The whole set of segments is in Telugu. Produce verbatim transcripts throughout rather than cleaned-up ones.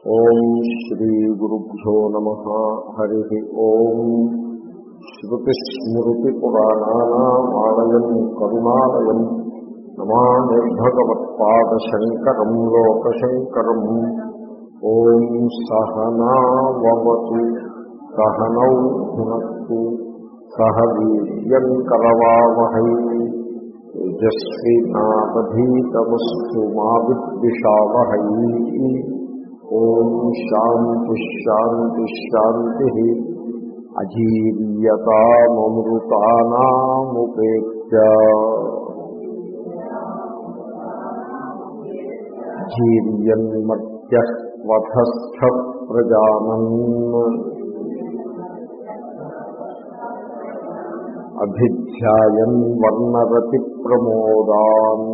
ఓం శ్రీ గురుభ్యో నమః. హరి ఓం. శ్రుతిస్మృతిపురాణానామాలయం కరుణాలయం నమామి భగవత్పాదశంకరం లోకశంకరం. ఓం సహనావతు సహనౌ భునక్తు సహ వీర్యం కరవావహై తేజస్వినావధీతమస్తు మా విద్విషావహై. ఓం శాంతి శాంతి శాంతి. అజీర్యతామృతానాముపేత్య జీర్యన్మర్త్యవధస్థ ప్రజానన్ అభిధ్యాయన్ వర్ణరతి ప్రమోదాన్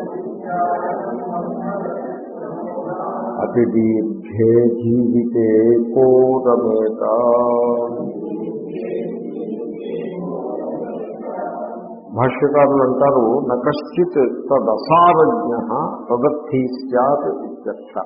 అతి దీర్ఘే జీవితే కోరమేత. భాష్యకారులు అంటారు, నకశ్చిత్ తదసారజ్ఞ తదర్థీ స్యాత్ ఇత్యర్థ.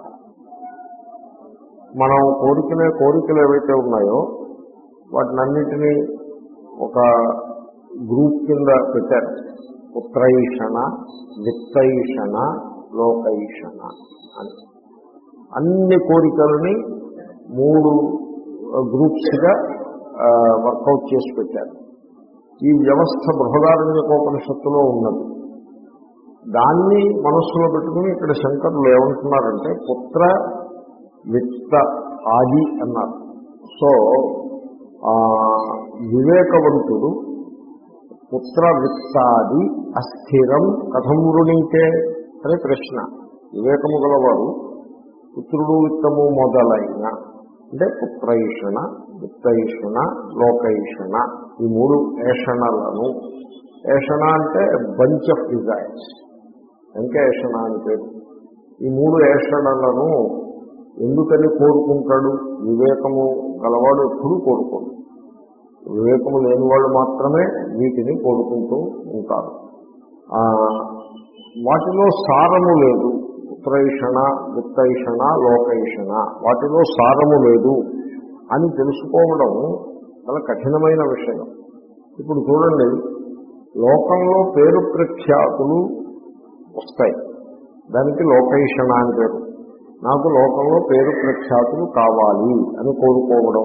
మనం కోరికలే కోరికలు ఏవైతే ఉన్నాయో వాటినన్నిటినీ ఒక గ్రూప్ కింద పెట్టారు. పుత్రైషణ, విత్తైషణ, లోకైషణ అని అన్ని కోరికలని మూడు గ్రూప్స్గా వర్కౌట్ చేసి పెట్టారు. ఈ వ్యవస్థ బృహదారణ్యకోపనిషత్తులో ఉన్నది. దాన్ని మనస్సులో పెట్టుకుని ఇక్కడ శంకరులు ఏమంటున్నారంటే పుత్ర విత్త ఆది అన్నారు. సో వివేకవంతుడు పుత్ర విత్తాది అస్థిరం కథం వృణీతే అనే ప్రశ్న. వివేకము గలవాడు పుత్రుడు విత్తము మొదలైన అంటే పుత్రైషణ, విత్తైషణ, లోకైషణ ఈ మూడు ఏషణలను, ఏషణ అంటే బంచ్ ఆఫ్ డిజైర్స్, ఇంకా ఏషణ అని పేరు. ఈ మూడు ఏషణలను ఎందుకని కోరుకుంటాడు? వివేకము గలవాడు ఎప్పుడూ కోరుకోడు. వివేకము లేని వాళ్ళు మాత్రమే వీటిని కోరుకుంటూ ఉంటారు. వాటిలో సారము లేదు. పుత్రైషణ, విత్తైషణ, లోకైషణ వాటిలో సారము లేదు అని తెలుసుకోవడం చాలా కఠినమైన విషయం. ఇప్పుడు చూడండి, లోకంలో పేరు ప్రఖ్యాతులు వస్తాయి, దానికి లోకైషణ అని పేరు. నాకు లోకంలో పేరు ప్రఖ్యాతులు కావాలి అని కోరుకోవడం.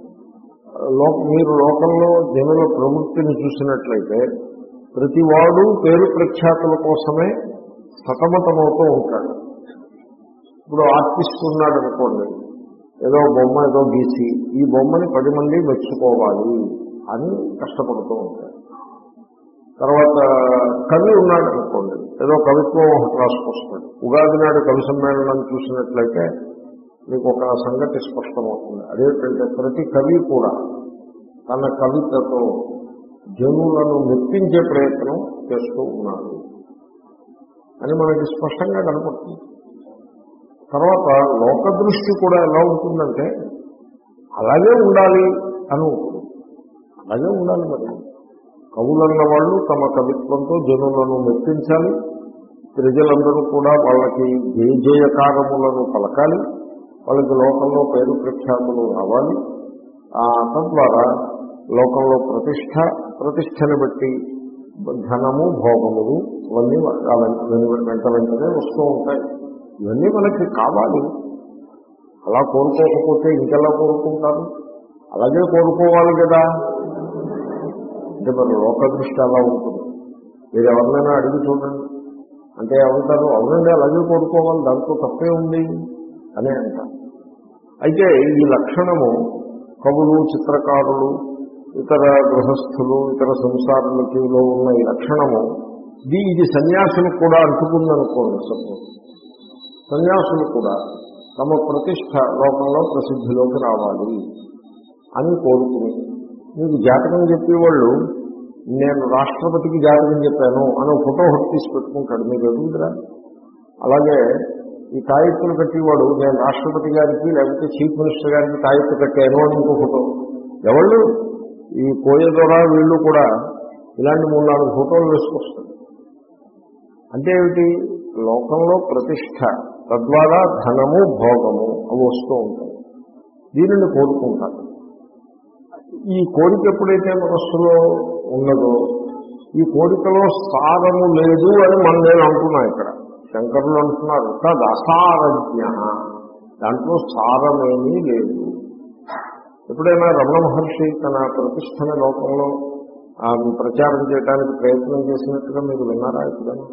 లో మీరు లోకంలో జనుల ప్రవృత్తిని చూసినట్లయితే ప్రతివాడు పేరు ప్రఖ్యాతుల కోసమే సతమతమవుతూ ఉంటాడు. ఇప్పుడు ఆర్టిస్ట్ ఉన్నాడు అనుకోండి, ఏదో బొమ్మ ఏదో గీసి ఈ బొమ్మని పది మంది మెచ్చుకోవాలి అని కష్టపడుతూ ఉంటాడు. తర్వాత కవి ఉన్నాడు అనుకోండి, ఏదో కవిత్వం ఒకటి రాసుకొస్తాడు. ఉగాది నాడు కవి సమ్మేళనం చూసినట్లయితే మీకు ఒక సంగతి స్పష్టమవుతుంది. అదేంటంటే ప్రతి కవి కూడా తన కవితతో జనులను మెప్పించే ప్రయత్నం చేస్తూ ఉన్నాడు అని మనకి స్పష్టంగా కనపడుతుంది. తర్వాత లోకదృష్టి కూడా ఎలా ఉంటుందంటే అలాగే ఉండాలి అని ఉంటుంది. అలాగే ఉండాలి. మరి కవులన్న వాళ్ళు తమ కవిత్వంతో జనులను మెప్పించాలి. ప్రజలందరూ కూడా వాళ్ళకి జయ జయకారములను పలకాలి. వాళ్ళకి లోకంలో పేరు ప్రఖ్యాతులు రావాలి. తద్వారా లోకంలో ప్రతిష్ట, ప్రతిష్టను బట్టి ధనము, భోగములు ఇవన్నీ వెంట వెంటనే వస్తూ ఉంటాయి. ఇవన్నీ మనకి కావాలి. అలా కోరుకోకపోతే ఇంకెలా కోరుకుంటారు? అలాగే కోరుకోవాలి కదా. అంటే మరి లోక దృష్టి అలా ఉంటుంది. మీరు ఎవరినైనా అడిగి చూడండి, అంటే ఏమంటారు? అవునండి అలాగే కోరుకోవాలి, దాంట్లో తప్పే ఉంది అని అంటారు. అయితే ఈ లక్షణము కవులు, చిత్రకారులు, ఇతర గృహస్థులు, ఇతర సంసారులకిలో ఉన్న ఈ లక్షణము ఇది ఇది సన్యాసులకు కూడా అంటుకుందనుకోండి. సపోజ్ సన్యాసులు కూడా తమ ప్రతిష్ట లోకంలో ప్రసిద్ధిలోకి రావాలి అని కోరుకుని, మీకు జాతకం చెప్పేవాళ్ళు నేను రాష్ట్రపతికి జాతకం చెప్పాను అని ఫోటో ఒకటి తీసి పెట్టుకుంటాడు. మీరు ఎదుగుదరా? అలాగే ఈ తాయెత్తులు కట్టేవాడు నేను రాష్ట్రపతి గారికి లేకపోతే చీఫ్ మినిస్టర్ గారికి తాయెత్తు కట్టాను అని ఇంకో ఫోటో. ఎవళ్ళు ఈ కోయ ద్వారా వీళ్ళు కూడా ఇలాంటి మూడు నాలుగు ఫోటోలు వేసుకొస్తారు. అంటే ఏమిటి? లోకంలో ప్రతిష్ట, తద్వారా ధనము, భోగము అవి వస్తూ ఉంటాయి. దీనిని కోరుకుంటారు. ఈ కోరిక ఎప్పుడైతే మనస్సులో ఉన్నదో ఈ కోరికలో సారము లేదు అని మనం నేను అంటున్నా. ఇక్కడ శంకరులు అంటున్నారు తద్ అసారజ్ఞ, దాంట్లో సారమేమీ లేదు. ఎప్పుడైనా రమణ మహర్షి తన ప్రతిష్టన లోకంలో ప్రచారం చేయడానికి ప్రయత్నం చేసినట్టుగా మీరు విన్నారా ఎప్పుడైనా?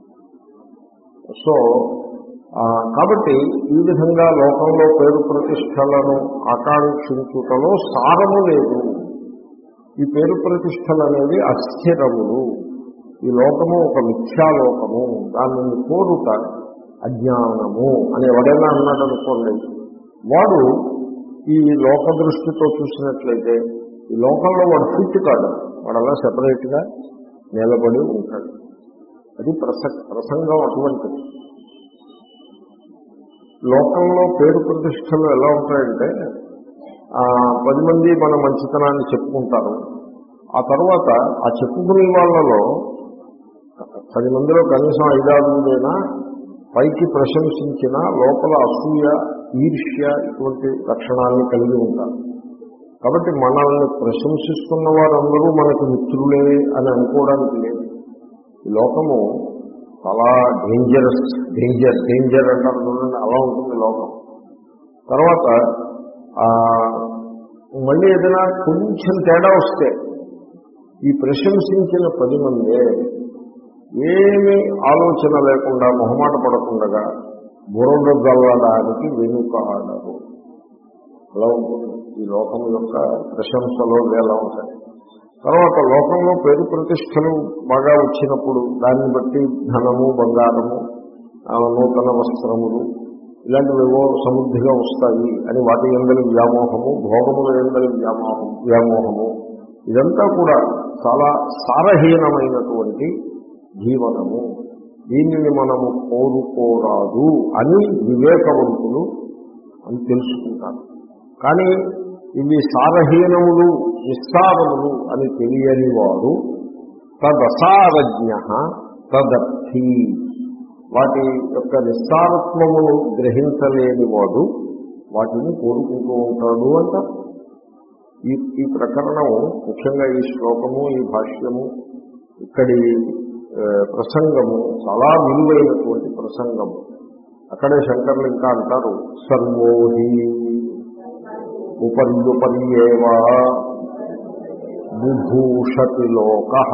సో కాబట్టి ఈ విధంగా లోకంలో పేరు ప్రతిష్టలను ఆకాంక్షించుటలో సారము లేదు. ఈ పేరు ప్రతిష్టలు అనేవి అస్థిరములు. ఈ లోకము ఒక మిథ్యాలోకము, దానిని కోరుట అజ్ఞానము అని ఎవడైనా అన్నాడు అనుకోండి, వాడు ఈ లోక దృష్టితో చూసినట్లయితే ఈ లోకంలో వాడు ఫిట్ కాదు, వాడు అలా సెపరేట్గా నిలబడి ఉంటాడు. అది ప్రస ప్రసంగం అటువంటిది. లోకంలో పేరు ప్రతిష్టలు ఎలా ఉంటాయంటే పది మంది మన మంచితనాన్ని చెప్పుకుంటారు. ఆ తర్వాత ఆ చెప్పుకునే వాళ్ళలో పది మందిలో కనీసం ఐదారుదైనా పైకి ప్రశంసించిన లోపల అసూయ, ఈర్ష్య ఇటువంటి లక్షణాలను కలిగి ఉంటారు. కాబట్టి మనల్ని ప్రశంసిస్తున్న వారందరూ మనకు మిత్రులే అని అనుకోవడానికి లేదు. ఈ లోకము చాలా డేంజరస్, డేంజర్ డేంజర్ అంటారు చూడండి, అలా ఉంటుంది లోకం. తర్వాత మళ్ళీ ఏదైనా కొంచెం తేడా వస్తే ఈ ప్రశంసించిన పది మందే ఏమీ ఆలోచన లేకుండా మొహమాట పడకుండా బురద గల్లడానికి వెనుకాడరు. అలా ఉంటుంది ఈ లోకం యొక్క ప్రశంసలో ఎలా ఉంటాయి. తర్వాత లోకంలో పేరు ప్రతిష్టలు బాగా వచ్చినప్పుడు దాన్ని బట్టి ధనము, బంగారము, నూతన వస్త్రములు ఇలాంటివేవో సమృద్ధిగా వస్తాయి అని వాటి యందలి వ్యామోహము, భోగముల యందలి వ్యామోహం వ్యామోహము ఇదంతా కూడా చాలా సారహీనమైనటువంటి జీవనము. దీనిని మనము కోరుకోరాదు అని వివేకవంతులు అని తెలుసుకుంటారు. కానీ ఇవి సారహీనములు, నిస్సారములు అని తెలియని వాడు తదసారజ్ఞ తదర్థి, వాటి యొక్క నిస్సారత్వమును గ్రహించలేని వాడు వాటిని కోరుకుంటూ ఉంటాడు అంట. ఈ ఈ ప్రకరణం ముఖ్యంగా ఈ శ్లోకము, ఈ భాష్యము, ఇక్కడి ప్రసంగము చాలా విలువైనటువంటి ప్రసంగము. అక్కడే శంకర్లు ఇంకా అంటారు సర్వోహి ఉపర్యుపర్యేవా బుభూషతి లోకః.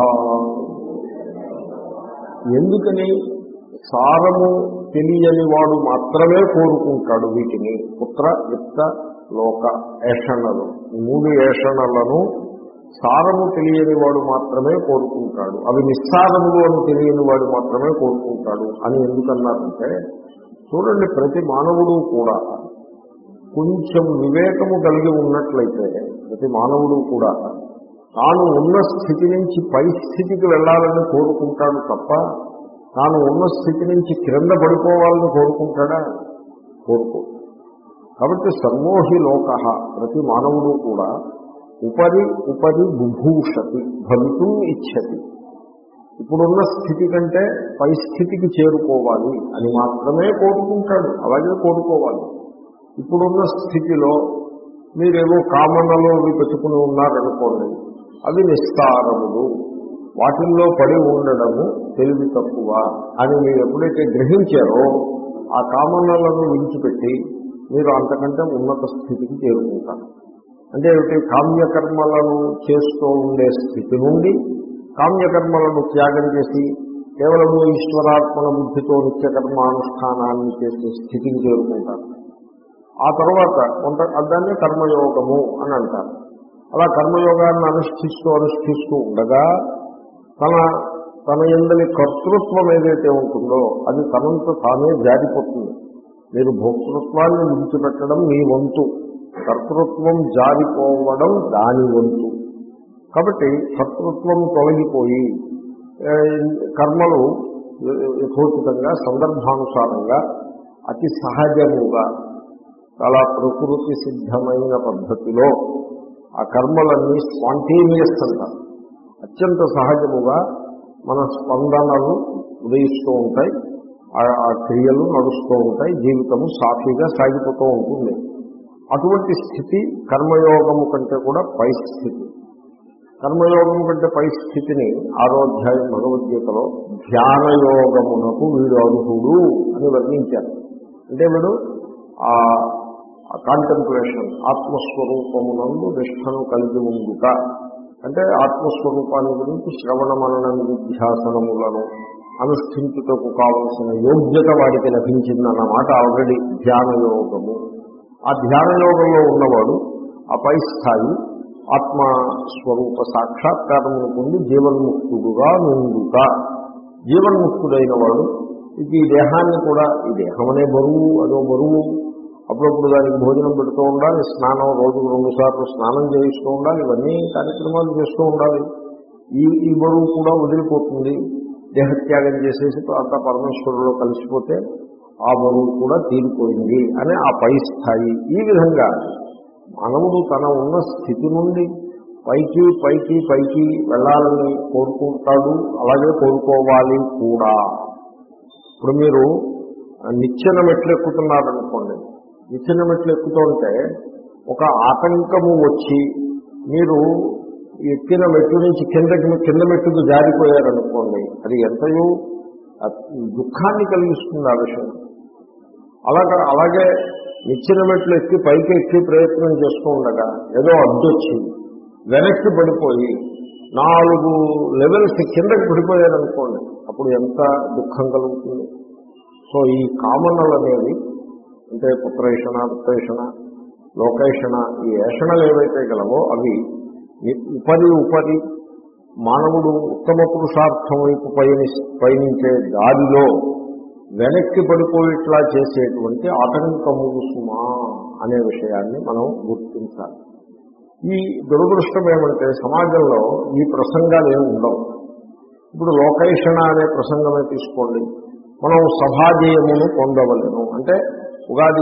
ఎందుకని సారము తెలియని వాడు మాత్రమే కోరుకుంటాడు వీటిని. పుత్ర, విత్త, లోక ఏషణలు, మూడు ఏషణలను సారము తెలియని వాడు మాత్రమే కోరుకుంటాడు, అవి నిస్సారములు అని తెలియని వాడు మాత్రమే కోరుకుంటాడు అని ఎందుకన్నారంటే, చూడండి ప్రతి మానవుడు కూడా కొంచెం వివేకము కలిగి ఉన్నట్లయితే ప్రతి మానవుడు కూడా తాను ఉన్న స్థితి నుంచి పై స్థితికి వెళ్ళాలని కోరుకుంటాడు తప్ప తాను ఉన్న స్థితి నుంచి క్రింద పడిపోవాలని కోరుకుంటాడా? కోరుకో. కాబట్టి సర్వోహి లోక, ప్రతి మానవుడు కూడా ఉపరి ఉపరి బుభూషతి భవితుం ఇచ్చతి, ఇప్పుడున్న స్థితి కంటే పై స్థితికి చేరుకోవాలి అని మాత్రమే కోరుకుంటాడు. అలాగే కోరుకోవాలి. ఇప్పుడున్న స్థితిలో మీరేవో కామనలో అవి పెట్టుకుని ఉన్నారనుకోండి, అవి నిస్సారములు, వాటిల్లో పడి ఉండడము తెలివి తక్కువ అని మీరు ఎప్పుడైతే గ్రహించారో ఆ కామనలను విడిచిపెట్టి మీరు అంతకంటే ఉన్నత స్థితికి చేరుకుంటారు. అంటే ఏమిటి? కామ్యకర్మలను చేస్తూ ఉండే స్థితి నుండి కామ్యకర్మలను త్యాగం చేసి కేవలము ఈశ్వరార్పణ బుద్ధితో నిత్యకర్మానుష్ఠానాన్ని చేసే స్థితికి చేరుకుంటారు. ఆ తర్వాత కొంత దాన్ని కర్మయోగము అని అంటారు. అలా కర్మయోగాన్ని అనుష్ఠిస్తూ అనుష్ఠిస్తూ ఉండగా తన తన యందలి కర్తృత్వం ఏదైతే ఉంటుందో అది తనంత తానే జారిపోతుంది. మీరు భోక్తృత్వాన్ని విడిచిపెట్టడం మీ వంతు, కర్తృత్వం జారిపోవడం దాని వంతు. కాబట్టి కర్తృత్వం తొలగిపోయి కర్మలు యథోచితంగా సందర్భానుసారంగా అతి సహజముగా చాలా ప్రకృతి సిద్ధమైన పద్ధతిలో ఆ కర్మలన్నీ స్పాంటేనియస్ అంటారు. అత్యంత సహజముగా మన స్పందనలు ఉదయిస్తూ ఉంటాయి. ఆ క్రియలు నడుస్తూ ఉంటాయి, జీవితము సాఫీగా సాగిపోతూ ఉంటుంది. అటువంటి స్థితి కర్మయోగము కంటే కూడా పై స్థితి. కర్మయోగం కంటే పై స్థితిని ఆరో అధ్యాయం భగవద్గీతలో ధ్యానయోగమునకు వీడు అర్హుడు అని వర్ణించారు. అంటే వీడు ఆ కాంటెంప్లేషన్, ఆత్మస్వరూపమునందు నిష్ఠను కలిగి ఉండుట, అంటే ఆత్మస్వరూపాన్ని గురించి శ్రవణ మనన నిధ్యాసనములను అనుష్ఠించుటకు కావలసిన యోగ్యత వాడికి లభించిందన్నమాట ఆల్రెడీ ధ్యానయోగము. ఆ ధ్యానయోగంలో ఉన్నవాడు ఆ పై స్థాయి ఆత్మస్వరూప సాక్షాత్కారమును పొంది జీవన్ముక్తుడుగా నుండుట. జీవన్ముక్తుడైన వాడు ఈ దేహాన్ని కూడా, ఈ దేహం అనే బరువు, అదో బరువు, అప్పుడప్పుడు దానికి భోజనం పెడుతూ ఉండాలి, స్నానం రోజుకు రెండు సార్లు స్నానం చేయిస్తూ ఉండాలి, ఇవన్నీ కార్యక్రమాలు చేస్తూ ఉండాలి. ఈ ఈ బరువు కూడా వదిలిపోతుంది. దేహత్యాగం చేసేసి అంతా పరమేశ్వరులో కలిసిపోతే ఆ బరువు కూడా తీరిపోయింది అని ఆ పై స్థాయి. ఈ విధంగా మానవుడు తన ఉన్న స్థితి నుండి పైకి పైకి పైకి వెళ్ళాలని కోరుకుంటాడు, అలాగే కోరుకోవాలి కూడా. ఇప్పుడు మీరు నిచ్చెన మెట్లు ఎక్కుతున్నారనుకోండి, నిచ్చెన మెట్లు ఎక్కుతుంటే ఒక ఆటంకము వచ్చి మీరు ఎక్కిన మెట్టు నుంచి కిందకి కింద మెట్టుకు జారిపోయారనుకోండి, అది ఎంతయో దుఃఖాన్ని కలిగిస్తుంది ఆ విషయం. అలాగే అలాగే నిచ్చెన మెట్లు ఎక్కి పైకి ఎక్కి ప్రయత్నం చేస్తూ ఉండగా ఏదో అడ్డొచ్చి వెనక్కి పడిపోయి నాలుగు లెవెల్స్ కిందకి పడిపోయారనుకోండి, అప్పుడు ఎంత దుఃఖం కలుగుతుంది. సో ఈ కామనలు అనేవి, అంటే పుత్రేషణ, విత్తేషణ, లోకేషణ, ఈ ఏషణలు ఏవైతే గలవో అవి ఉపరి ఉపరి మానవుడు ఉత్తమ పురుషార్థం వైపు పయని పయనించే దారిలో వెనక్కి పడిపోయేట్లా చేసేటువంటి ఆటంకములు సుమా అనే విషయాన్ని మనం గుర్తించాలి. ఈ దురదృష్టం ఏమంటే సమాజంలో ఈ ప్రసంగాలు ఏమి ఉండవు. ఇప్పుడు లోకేషణ అనే ప్రసంగమే తీసుకోండి. మనం సభాజయమును పొందవలను అంటే ఉగాది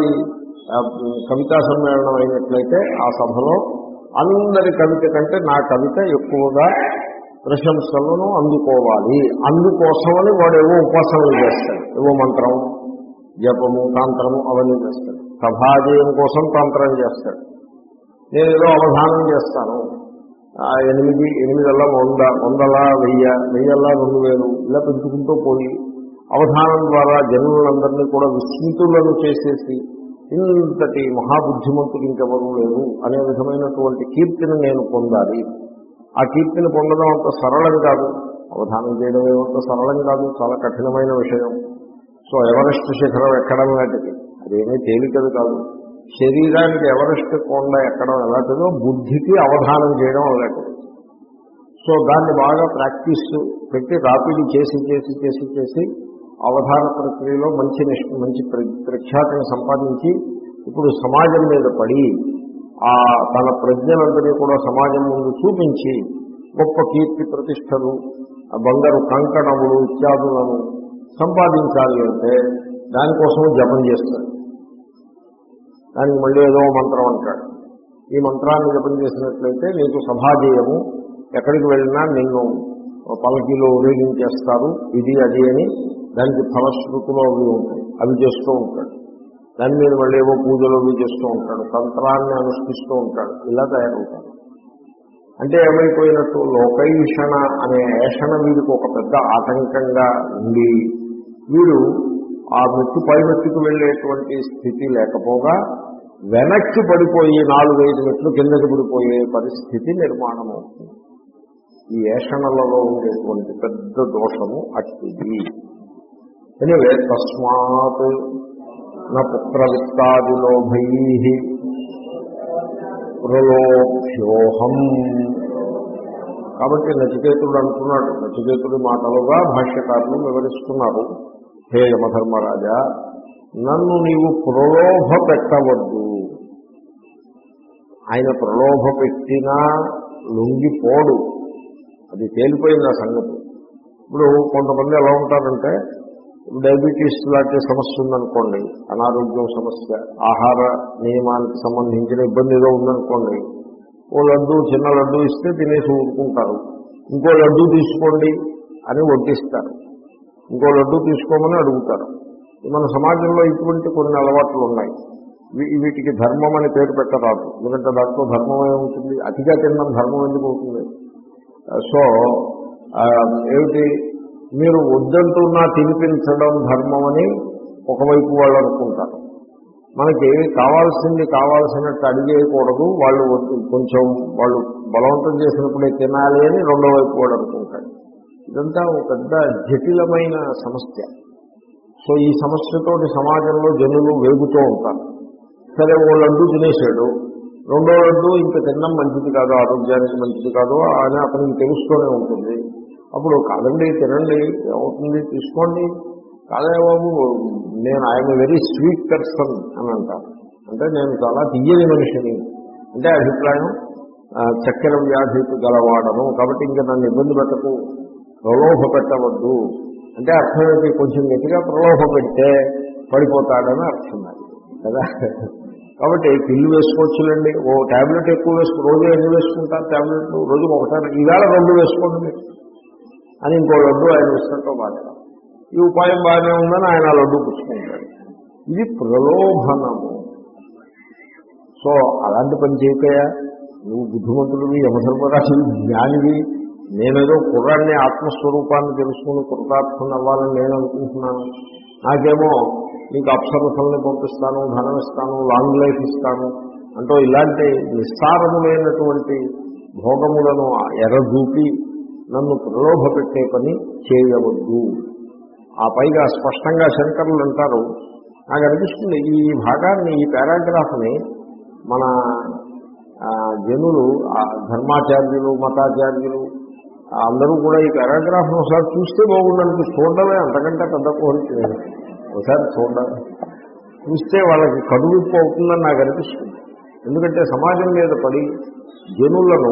కవితా సమ్మేళనం అయినట్లయితే ఆ సభలో అందరి కవిత కంటే నా కవిత ఎక్కువగా ప్రశంసలను అందుకోవాలి. అందుకోసమని వాడు ఏవో ఉపాసనలు చేస్తాడు, ఏవో మంత్రం, జపము, తంత్రము అవన్నీ చేస్తాడు. సభాజయం కోసం తంత్రం చేస్తాడు. నేను ఏదో అవధానం చేస్తాను, ఎనిమిది ఎనిమిదల్లా వంద, వందలా వెయ్యి, వెయ్యల్లా రెండు వేలు ఇలా పెంచుకుంటూ పోయి అవధానం ద్వారా జనులందరినీ కూడా విస్మితులను చేసేసి ఇంతటి మహాబుద్ధిమంతులు ఇంకెవరూ లేరు అనే విధమైనటువంటి కీర్తిని నేను పొందాలి. ఆ కీర్తిని పొందడం అంత సరళం కాదు, అవధానం చేయడం ఏమంత సరళం కాదు, చాలా కఠినమైన విషయం. సో ఎవరెస్ట్ శిఖరం ఎక్కడం లాంటిది, అదేమీ తేలికది కాదు. శరీరానికి ఎవరెస్ట్ కొండ ఎక్కడం ఎలాంటిదో బుద్ధికి అవధానం చేయడం అలాంటిది. సో దాన్ని బాగా ప్రాక్టీస్ పెట్టి రాపిడి చేసి చేసి చేసి చేసి అవధాన ప్రక్రియలో మంచి మంచి ప్రఖ్యాతిని సంపాదించి ఇప్పుడు సమాజం మీద పడి ఆ తన ప్రజ్ఞలందరినీ కూడా సమాజం ముందు చూపించి గొప్ప కీర్తి ప్రతిష్టలు, బంగారు కంకణములు ఇత్యాదులను సంపాదించాలి అంటే దానికోసం జపం చేస్తాడు. దానికి మళ్ళీ ఏదో మంత్రం అంటాడు. ఈ మంత్రాన్ని జపం చేసినట్లయితే నీకు సభాజయము, ఎక్కడికి వెళ్ళినా నిన్ను పలకీలో ఊరేగించేస్తారు, ఇది అది అని దానికి ఫలశ్రుతులు అవి ఉంటాయి, అవి చేస్తూ ఉంటాడు. దాని మీద మళ్ళీ ఏవో పూజలు అవి చేస్తూ ఉంటాడు, తంత్రాన్ని అనుష్ఠిస్తూ ఉంటాడు. ఇలా తయారవుతాడు. అంటే ఏమైపోయినట్టు లోకైషణ అనే ఏషణ వీడికి ఒక పెద్ద ఆటంకంగా ఉండి వీడు ఆ మెట్టు పై మెట్టుకు వెళ్ళేటువంటి స్థితి లేకపోగా వెనక్కి పడిపోయి నాలుగైదు మెట్లు కిందకి పడిపోయే పరిస్థితి నిర్మాణం అవుతుంది. ఈ ఏషణలలో ఉండేటువంటి పెద్ద దోషము అట్టిది. ఎనివే తస్మాత్ నా పుత్రవిత్తాదిలోభై ప్రలోభ్యోహం. కాబట్టి నచికేతుడు అంటున్నాడు, నచికేతుడి మాటలుగా భాష్యకారులు వివరిస్తున్నారు, హే యమధర్మరాజా, నన్ను నీవు ప్రలోభ పెట్టవద్దు. ఆయన ప్రలోభ పెట్టినా లొంగిపోడు, అది తేలిపోయింది ఆ సంగతి. ఇప్పుడు కొంతమంది ఎలా ఉంటారంటే, డయాబెటీస్ లాంటి సమస్య ఉందనుకోండి, అనారోగ్యం సమస్య, ఆహార నియమానికి సంబంధించిన ఇబ్బంది ఏదో ఉందనుకోండి, ఓ లడ్డు చిన్న లడ్డు ఇస్తే తినేసి ఊరుకుంటారు, ఇంకో లడ్డు తీసుకోండి అని వడ్డిస్తారు. ఇంకో లడ్డు తీసుకోమని అడుగుతారు. మన సమాజంలో ఇటువంటి కొన్ని అలవాట్లు ఉన్నాయి. వీటికి ధర్మం అని పేరు పెట్టరాదు, ఎందుకంటే దాంట్లో ధర్మం ఏముంటుంది, అతిగా తినడం ధర్మం ఎందుకు అవుతుంది. సో ఏమిటి, మీరు వద్దంటున్నా తినిపించడం ధర్మం అని ఒకవైపు వాళ్ళు అనుకుంటారు. మనకి కావాల్సింది కావాల్సినట్టు అడిగేయకూడదు, వాళ్ళు కొంచెం వాళ్ళు బలవంతం చేసినప్పుడే తినాలి అని రెండో వైపు వాడు అనుకుంటాడు. ఇదంతా ఒక పెద్ద జటిలమైన సమస్య. సో ఈ సమస్యతోటి సమాజంలో జనులు వేగుతూ ఉంటారు. సరే, ఓ లడ్డు తినేసాడు, రెండో లడ్డు ఇంకా తినడం మంచిది కాదు, ఆరోగ్యానికి మంచిది కాదు అని అతనికి తెలుస్తూనే ఉంటుంది. అప్పుడు కాదండి తినండి, అవుతుంది తీసుకోండి, కాదే బాబు నేను ఐఎమ్ వెరీ స్వీట్ పర్సన్ అని అంటాను. అంటే నేను చాలా తీయని మనిషిని అంటే అభిప్రాయం, చక్కెర వ్యాధి గలవాడను, కాబట్టి ఇంకా నన్ను ఇబ్బంది పెట్టకు, ప్రలోభ పెట్టవద్దు అంటే అర్థం ఏంటి, కొంచెం గట్టిగా ప్రలోభ పెడితే పడిపోతాడని అర్థం అది కదా. కాబట్టి పిల్లు వేసుకోవచ్చులేండి, ఓ ట్యాబ్లెట్ ఎక్కువ వేసుకు, రోజు ఎన్ని వేసుకుంటారు ట్యాబ్లెట్లు, రోజు ఒకసారి, ఈవేళ రెండు వేసుకోండి మీరు అని ఇంకో లడ్డు ఆయన ఇష్టంతో బాగా, ఈ ఉపాయం బాగానే ఉందని ఆయన లడ్డు పుచ్చుకుంటాడు. ఇది ప్రలోభనము. సో అలాంటి పని చేయకయా, నువ్వు బుద్ధిమంతుడివి, యమధర్మరాశి జ్ఞానివి, నేనేదో కుర్రాన్ని ఆత్మస్వరూపాన్ని తెలుసుకుని కృతార్థం అవ్వాలని నేను అనుకుంటున్నాను, నాకేమో నీకు అప్సరసల్ని పంపిస్తాను, ధనం ఇస్తాను, లాంగ్ లైఫ్ ఇస్తాను అంటూ ఇలాంటి నిస్సారములైనటువంటి భోగములను ఎర్రజూపి నన్ను ప్రలోభ పెట్టే పని చేయవద్దు. ఆ పైగా స్పష్టంగా శంకరులు అంటారు, నాకు అనిపిస్తుంది ఈ భాగాన్ని, ఈ పారాగ్రాఫ్ని మన జనులు, ధర్మాచార్యులు, మతాచార్యులు అందరూ కూడా ఈ పారాగ్రాఫ్ను ఒకసారి చూస్తే బాగుండడానికి, చూడడమే అంతకంటే పెద్ద కోరిక లేదు. ఒకసారి చూడాలి, చూస్తే వాళ్ళకి కడువిప్పు అవుతుందని నాకు అనిపిస్తుంది. ఎందుకంటే సమాజం మీద పడి జనులను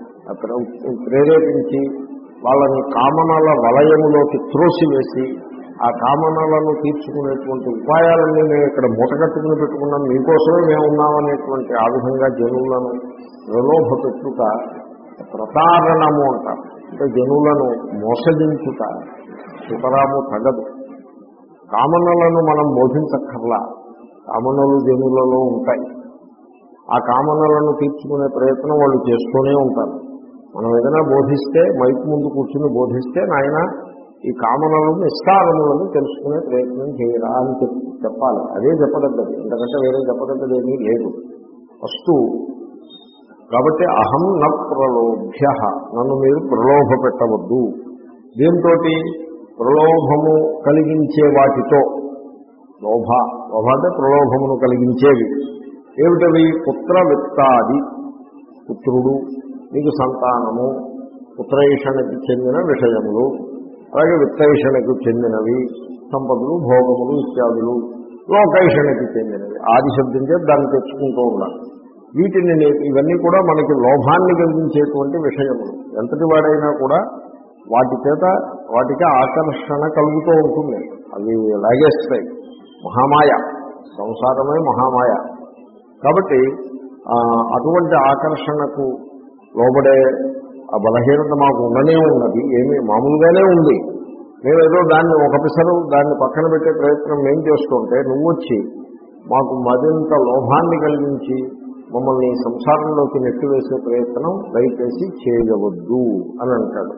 ప్రేరేపించి వాళ్ళని కామనల వలయములోకి త్రోసివేసి ఆ కామనలను తీర్చుకునేటువంటి ఉపాయాలన్నీ మేము ఇక్కడ మూటగట్టుకుని పెట్టుకున్నాం, మీకోసమే మేము ఉన్నామనేటువంటి ఆ విధంగా జనులను ప్రలోభ పెట్టుట ప్రతారణము అంటారు. అంటే జనులను మోసగించుట సుతరాము తగదు. కామనలను మనం బోధించక్కర్లా, కామనలు జనులలో ఉంటాయి. ఆ కామనలను తీర్చుకునే ప్రయత్నం వాళ్ళు చేస్తూనే ఉంటారు. మనం ఏదైనా బోధిస్తే, మైక్ ముందు కూర్చుని బోధిస్తే, నాయన ఈ కామనలను నిస్సారములను తెలుసుకునే ప్రయత్నం చేయరా అని చెప్పాలి. అదే చెప్పదగ్గది, ఎందుకంటే వేరే చెప్పదగ్గది ఏమీ లేదు. ఫస్ట్ కాబట్టి అహం న ప్రలోభ్య, నన్ను మీరు ప్రలోభ పెట్టవద్దు. దీంతో ప్రలోభము కలిగించే వాటితో, లోభ లోభ అంటే ప్రలోభమును కలిగించేవి ఏమిటవి, పుత్ర విత్తాది, పుత్రుడు, నీకు సంతానము, పుత్రైషణకి చెందిన విషయములు, అలాగే విత్తైషణకు చెందినవి సంపదలు, భోగములు ఇత్యాదులు, లోకైషణకి చెందినవి. ఆది శబ్దం చేసి దాన్ని తెచ్చుకుంటూ ఉండాలి. వీటిని ఇవన్నీ కూడా మనకి లోభాన్ని కలిగించేటువంటి విషయములు. ఎంతటి వాడైనా కూడా వాటి చేత వాటికి ఆకర్షణ కలుగుతూ ఉంటుంది, అవి లాగేస్తాయి. మహామాయ, సంసారమే మహామాయ. కాబట్టి అటువంటి ఆకర్షణకు లోబడే ఆ బలహీనత మాకు ఉండనే ఉన్నది, ఏమీ మామూలుగానే ఉంది. మేమేదో దాన్ని ఒక పిసరు దాన్ని పక్కన పెట్టే ప్రయత్నం మేం చేస్తుంటే నువ్వు వచ్చి మాకు మరింత లోభాన్ని కలిగించి మమ్మల్ని సంసారంలోకి నెట్టివేసే ప్రయత్నం దయచేసి చేయవద్దు అని అంటాడు.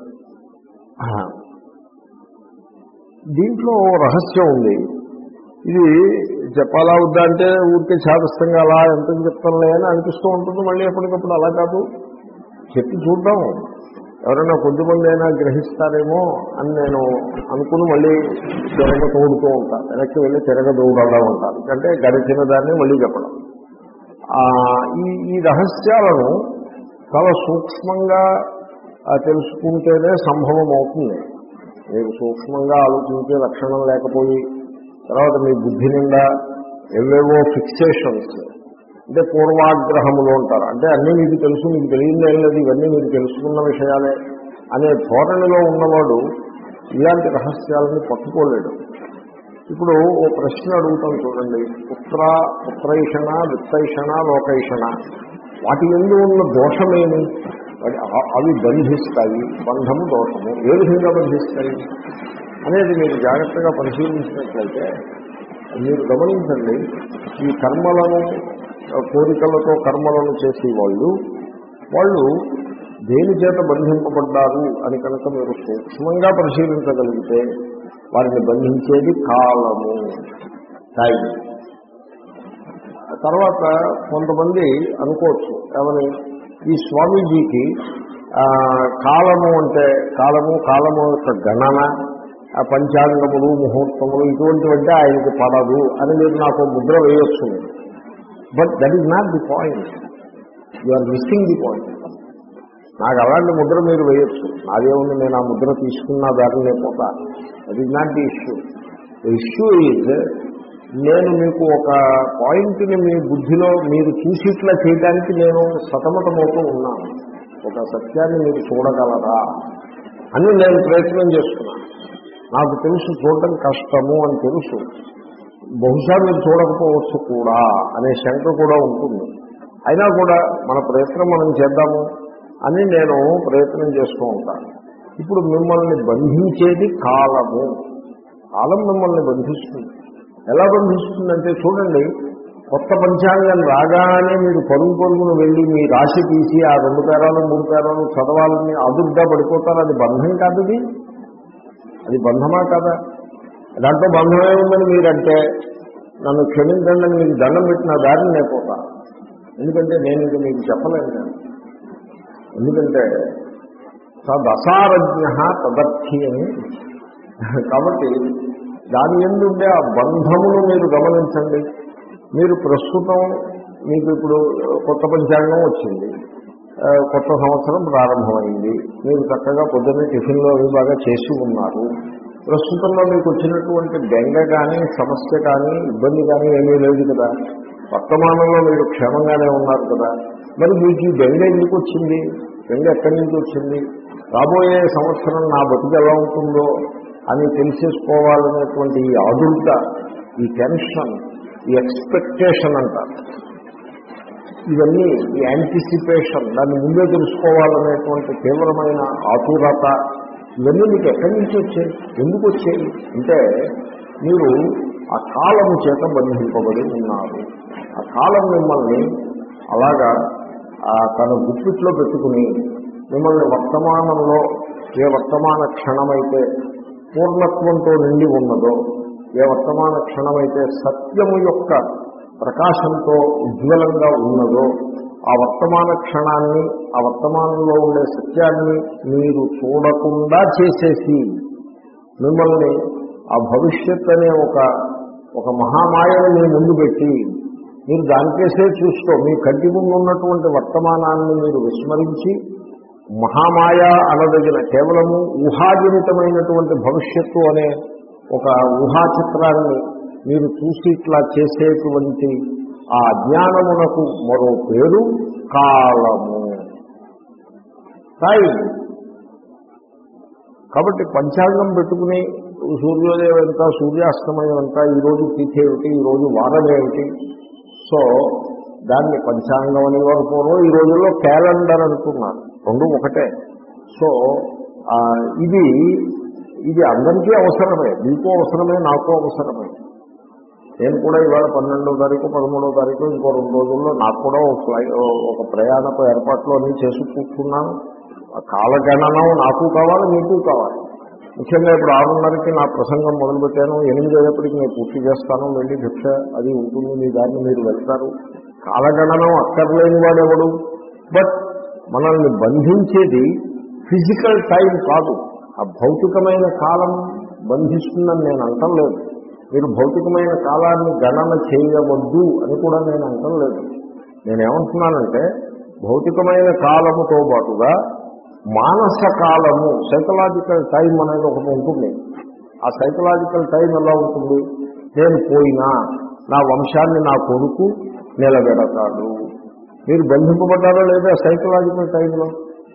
దీంట్లో రహస్యం ఉంది. ఇది చెప్పాలా వద్దా అంటే ఊరికే చాదస్తంగా అలా ఎంత చెప్తానులే అని అనిపిస్తూ ఉంటుంది. మళ్ళీ ఎప్పటికప్పుడు అలా కాదు, చెప్పి చూద్దాం, ఎవరైనా కొద్దిమంది అయినా గ్రహిస్తారేమో అని నేను అనుకుని మళ్ళీ తిరగ తోడుతూ ఉంటాను, వెనక్కి వెళ్ళి తిరగ దూడలా ఉంటాను. అంటే గడిచిన దాన్ని మళ్ళీ చెప్పడం. ఈ ఈ రహస్యాలను చాలా సూక్ష్మంగా తెలుసుకుంటేనే సంభవం అవుతుంది. మీరు సూక్ష్మంగా ఆలోచించే లక్షణం లేకపోయి తర్వాత మీ బుద్ధి నిండా ఎవేవో ఫిక్సేషన్స్, అంటే పూర్వాగ్రహములు ఉంటారు, అంటే అన్నీ మీకు తెలుసు, మీకు తెలియదు ఏం లేదు, ఇవన్నీ మీరు తెలుసుకున్న విషయాలే అనే ధోరణిలో ఉన్నవాడు ఇలాంటి రహస్యాలను పట్టుకోలేడు. ఇప్పుడు ఓ ప్రశ్న అడుగుతాం చూడండి, పుత్ర పుత్రైషణ, విత్తైషణ, లోకైషణ, వాటి ఎందు ఉన్న దోషమేమి? అవి బంధిస్తాయి. బంధము దోషము ఏ విధంగా బంధిస్తాయి? అనేది మీరు జాగ్రత్తగా పరిశీలించినట్లయితే మీరు గమనించండి, ఈ కర్మలను కోరికలతో కర్మలను చేసేవాళ్ళు వాళ్ళు దేని చేత బంధింపబడ్డారు అని కనుక మీరు సూక్ష్మంగా పరిశీలించగలిగితే వారిని బంధించేది కాలము, టైం. తర్వాత కొంతమంది అనుకోవచ్చు ఏమని, ఈ స్వామీజీకి కాలము అంటే కాలము కాలము యొక్క గణన, పంచాంగములు ముహూర్తములు ఇటువంటివంటే ఆయనకి పడదు అని మీరు నాకు ముద్ర వేయొచ్చు. But that is not the point. You are missing the point. నాకు అలాంటి ముద్ర మీరు వేయొచ్చు, నాదేముంది, నేను ఆ ముద్ర తీసుకున్న దారినే పోతా. That is not the issue. The issue is, నేను మీకు ఒక పాయింట్ని మీ బుద్ధిలో మీరు చూసి ఇట్లా చేయడానికి నేను సతమతమవుతూ ఉన్నాను. ఒక సత్యాన్ని మీరు చూడగలరా అని నేను ప్రయత్నం చేస్తున్నాను. నాకు తెలుసు చూడటం కష్టము అని తెలుసు, బహుశా మీరు చూడకపోవచ్చు కూడా అనే శంక కూడా ఉంటుంది. అయినా కూడా మన ప్రయత్నం మనం చేద్దాము అని నేను ప్రయత్నం చేస్తూ ఉంటాను. ఇప్పుడు మిమ్మల్ని బంధించేది కాలము. కాలం మిమ్మల్ని బంధిస్తుంది. ఎలా బంధిస్తుందంటే చూడండి, కొత్త పంచాంగం రాగానే మీరు పరుగు పరుగును వెళ్ళి మీ రాశి తీసి ఆ రెండు పేరాలు మూడు పేరాలు చదవాలని అదురుగా పడిపోతారు. అది బంధం కాదు. అది అది బంధమా కాదా? దాంట్లో బంధమే ఉందని మీరంటే నన్ను క్షమించండి అని మీకు దండం పెట్టిన దారిని నేపోతా. ఎందుకంటే నేను ఇది మీకు చెప్పలేను. నేను ఎందుకంటే తదసారజ్ఞ తదర్థి అని. కాబట్టి దాని ఎందు ఉండే ఆ బంధమును మీరు గమనించండి. మీరు ప్రస్తుతం మీకు ఇప్పుడు కొత్త పంచాంగం వచ్చింది, కొత్త సంవత్సరం ప్రారంభమైంది, మీరు చక్కగా పొద్దున్నే టిఫిన్లో అవి బాగా చేసి ఉన్నారు. ప్రస్తుతంలో మీకు వచ్చినటువంటి బెంగ కానీ సమస్య కానీ ఇబ్బంది కానీ ఏమీ లేదు కదా. వర్తమానంలో మీరు క్షేమంగానే ఉన్నారు కదా. మరి మీకు ఈ బెంగ ఎందుకు వచ్చింది? బెంగ ఎక్కడి నుంచి వచ్చింది? రాబోయే సంవత్సరం నా బతుకు ఎలా ఉంటుందో అని తెలిసేసుకోవాలనేటువంటి ఈ ఆదుర్త, ఈ టెన్షన్, ఈ ఎక్స్పెక్టేషన్ అంటారు, ఇవన్నీ ఈ యాంటిసిపేషన్, దాన్ని ముందే తెలుసుకోవాలనేటువంటి తీవ్రమైన ఆతురత, ఇవన్నీ మీకు ఎక్కడి నుంచి వచ్చాయి? ఎందుకు వచ్చాయి అంటే మీరు ఆ కాలము చేత బంధింపబడి ఉన్నారు. ఆ కాలం మిమ్మల్ని అలాగా తన గుప్పిట్లో పెట్టుకుని మిమ్మల్ని వర్తమానంలో ఏ వర్తమాన క్షణమైతే పూర్ణత్వంతో నిండి ఉన్నదో, ఏ వర్తమాన క్షణమైతే సత్యము యొక్క ప్రకాశంతో ఉజ్వలంగా ఉన్నదో, ఆ వర్తమాన క్షణాన్ని, ఆ వర్తమానంలో ఉండే సత్యాన్ని మీరు చూడకుండా చేసేసి మిమ్మల్ని ఆ భవిష్యత్ అనే ఒక ఒక మహామాయను మీ ముందు పెట్టి మీరు దానికేసే చూస్తూ మీ కంటి ముందు ఉన్నటువంటి వర్తమానాన్ని మీరు విస్మరించి మహామాయ అనదగిన కేవలము ఊహాజనితమైనటువంటి భవిష్యత్తు అనే ఒక ఊహా చిత్రాన్ని మీరు చూసి ఇట్లా చేసేటువంటి ఆ అజ్ఞానమునకు మరో పేరు కాలము, టైం. కాబట్టి పంచాంగం పెట్టుకుని సూర్యోదయం ఎంత, సూర్యాస్తమయం ఎంత, ఈరోజు తిథి ఏమిటి, ఈరోజు వారం ఏమిటి, సో దాన్ని పంచాంగం అని వరకునో ఈ రోజుల్లో క్యాలెండర్ అంటున్నారు, రెండు ఒకటే. సో ఇది ఇది అందరికీ అవసరమే, మీకు అవసరమే, నాకు అవసరమే. నేను కూడా ఇవాళ పన్నెండో తారీఖు పదమూడో తారీఖు ఇంకో రెండు రోజుల్లో నాకు కూడా ఒక ఫ్లై ఒక ప్రయాణపు ఏర్పాట్లు అన్నీ చేసి కూర్చున్నాను. కాలగణనం నాకు కావాలి, మీకు కావాలి. ముఖ్యంగా ఇప్పుడు ఆరున్నరకి నా ప్రసంగం మొదలుపెట్టాను, ఎనిమిది అయ్యేప్పటికి నేను పూర్తి చేస్తాను, వెళ్ళి భిక్ష అది ఉంటుంది, మీ దాన్ని మీరు వెళ్తారు. కాలగణనం అక్కర్లేని వాడెవడు? బట్ మనల్ని బంధించేది ఫిజికల్ టైం కాదు, ఆ భౌతికమైన కాలం బంధిస్తుందని నేను అంటలేదు. మీరు భౌతికమైన కాలాన్ని గణన చేయవద్దు అని కూడా నేను అంటలేదు. నేనేమంటున్నానంటే భౌతికమైన కాలముతో పాటుగా మానస కాలము, సైకలాజికల్ టైం అనేది ఒకటి ఉంటుంది. ఆ సైకలాజికల్ టైం ఎలా ఉంటుంది? నేను పోయినా నా వంశాన్ని నా కొడుకు నిలబెడతాడు. మీరు బంధింపబడ్డారో లేదా సైకలాజికల్ టైంలో?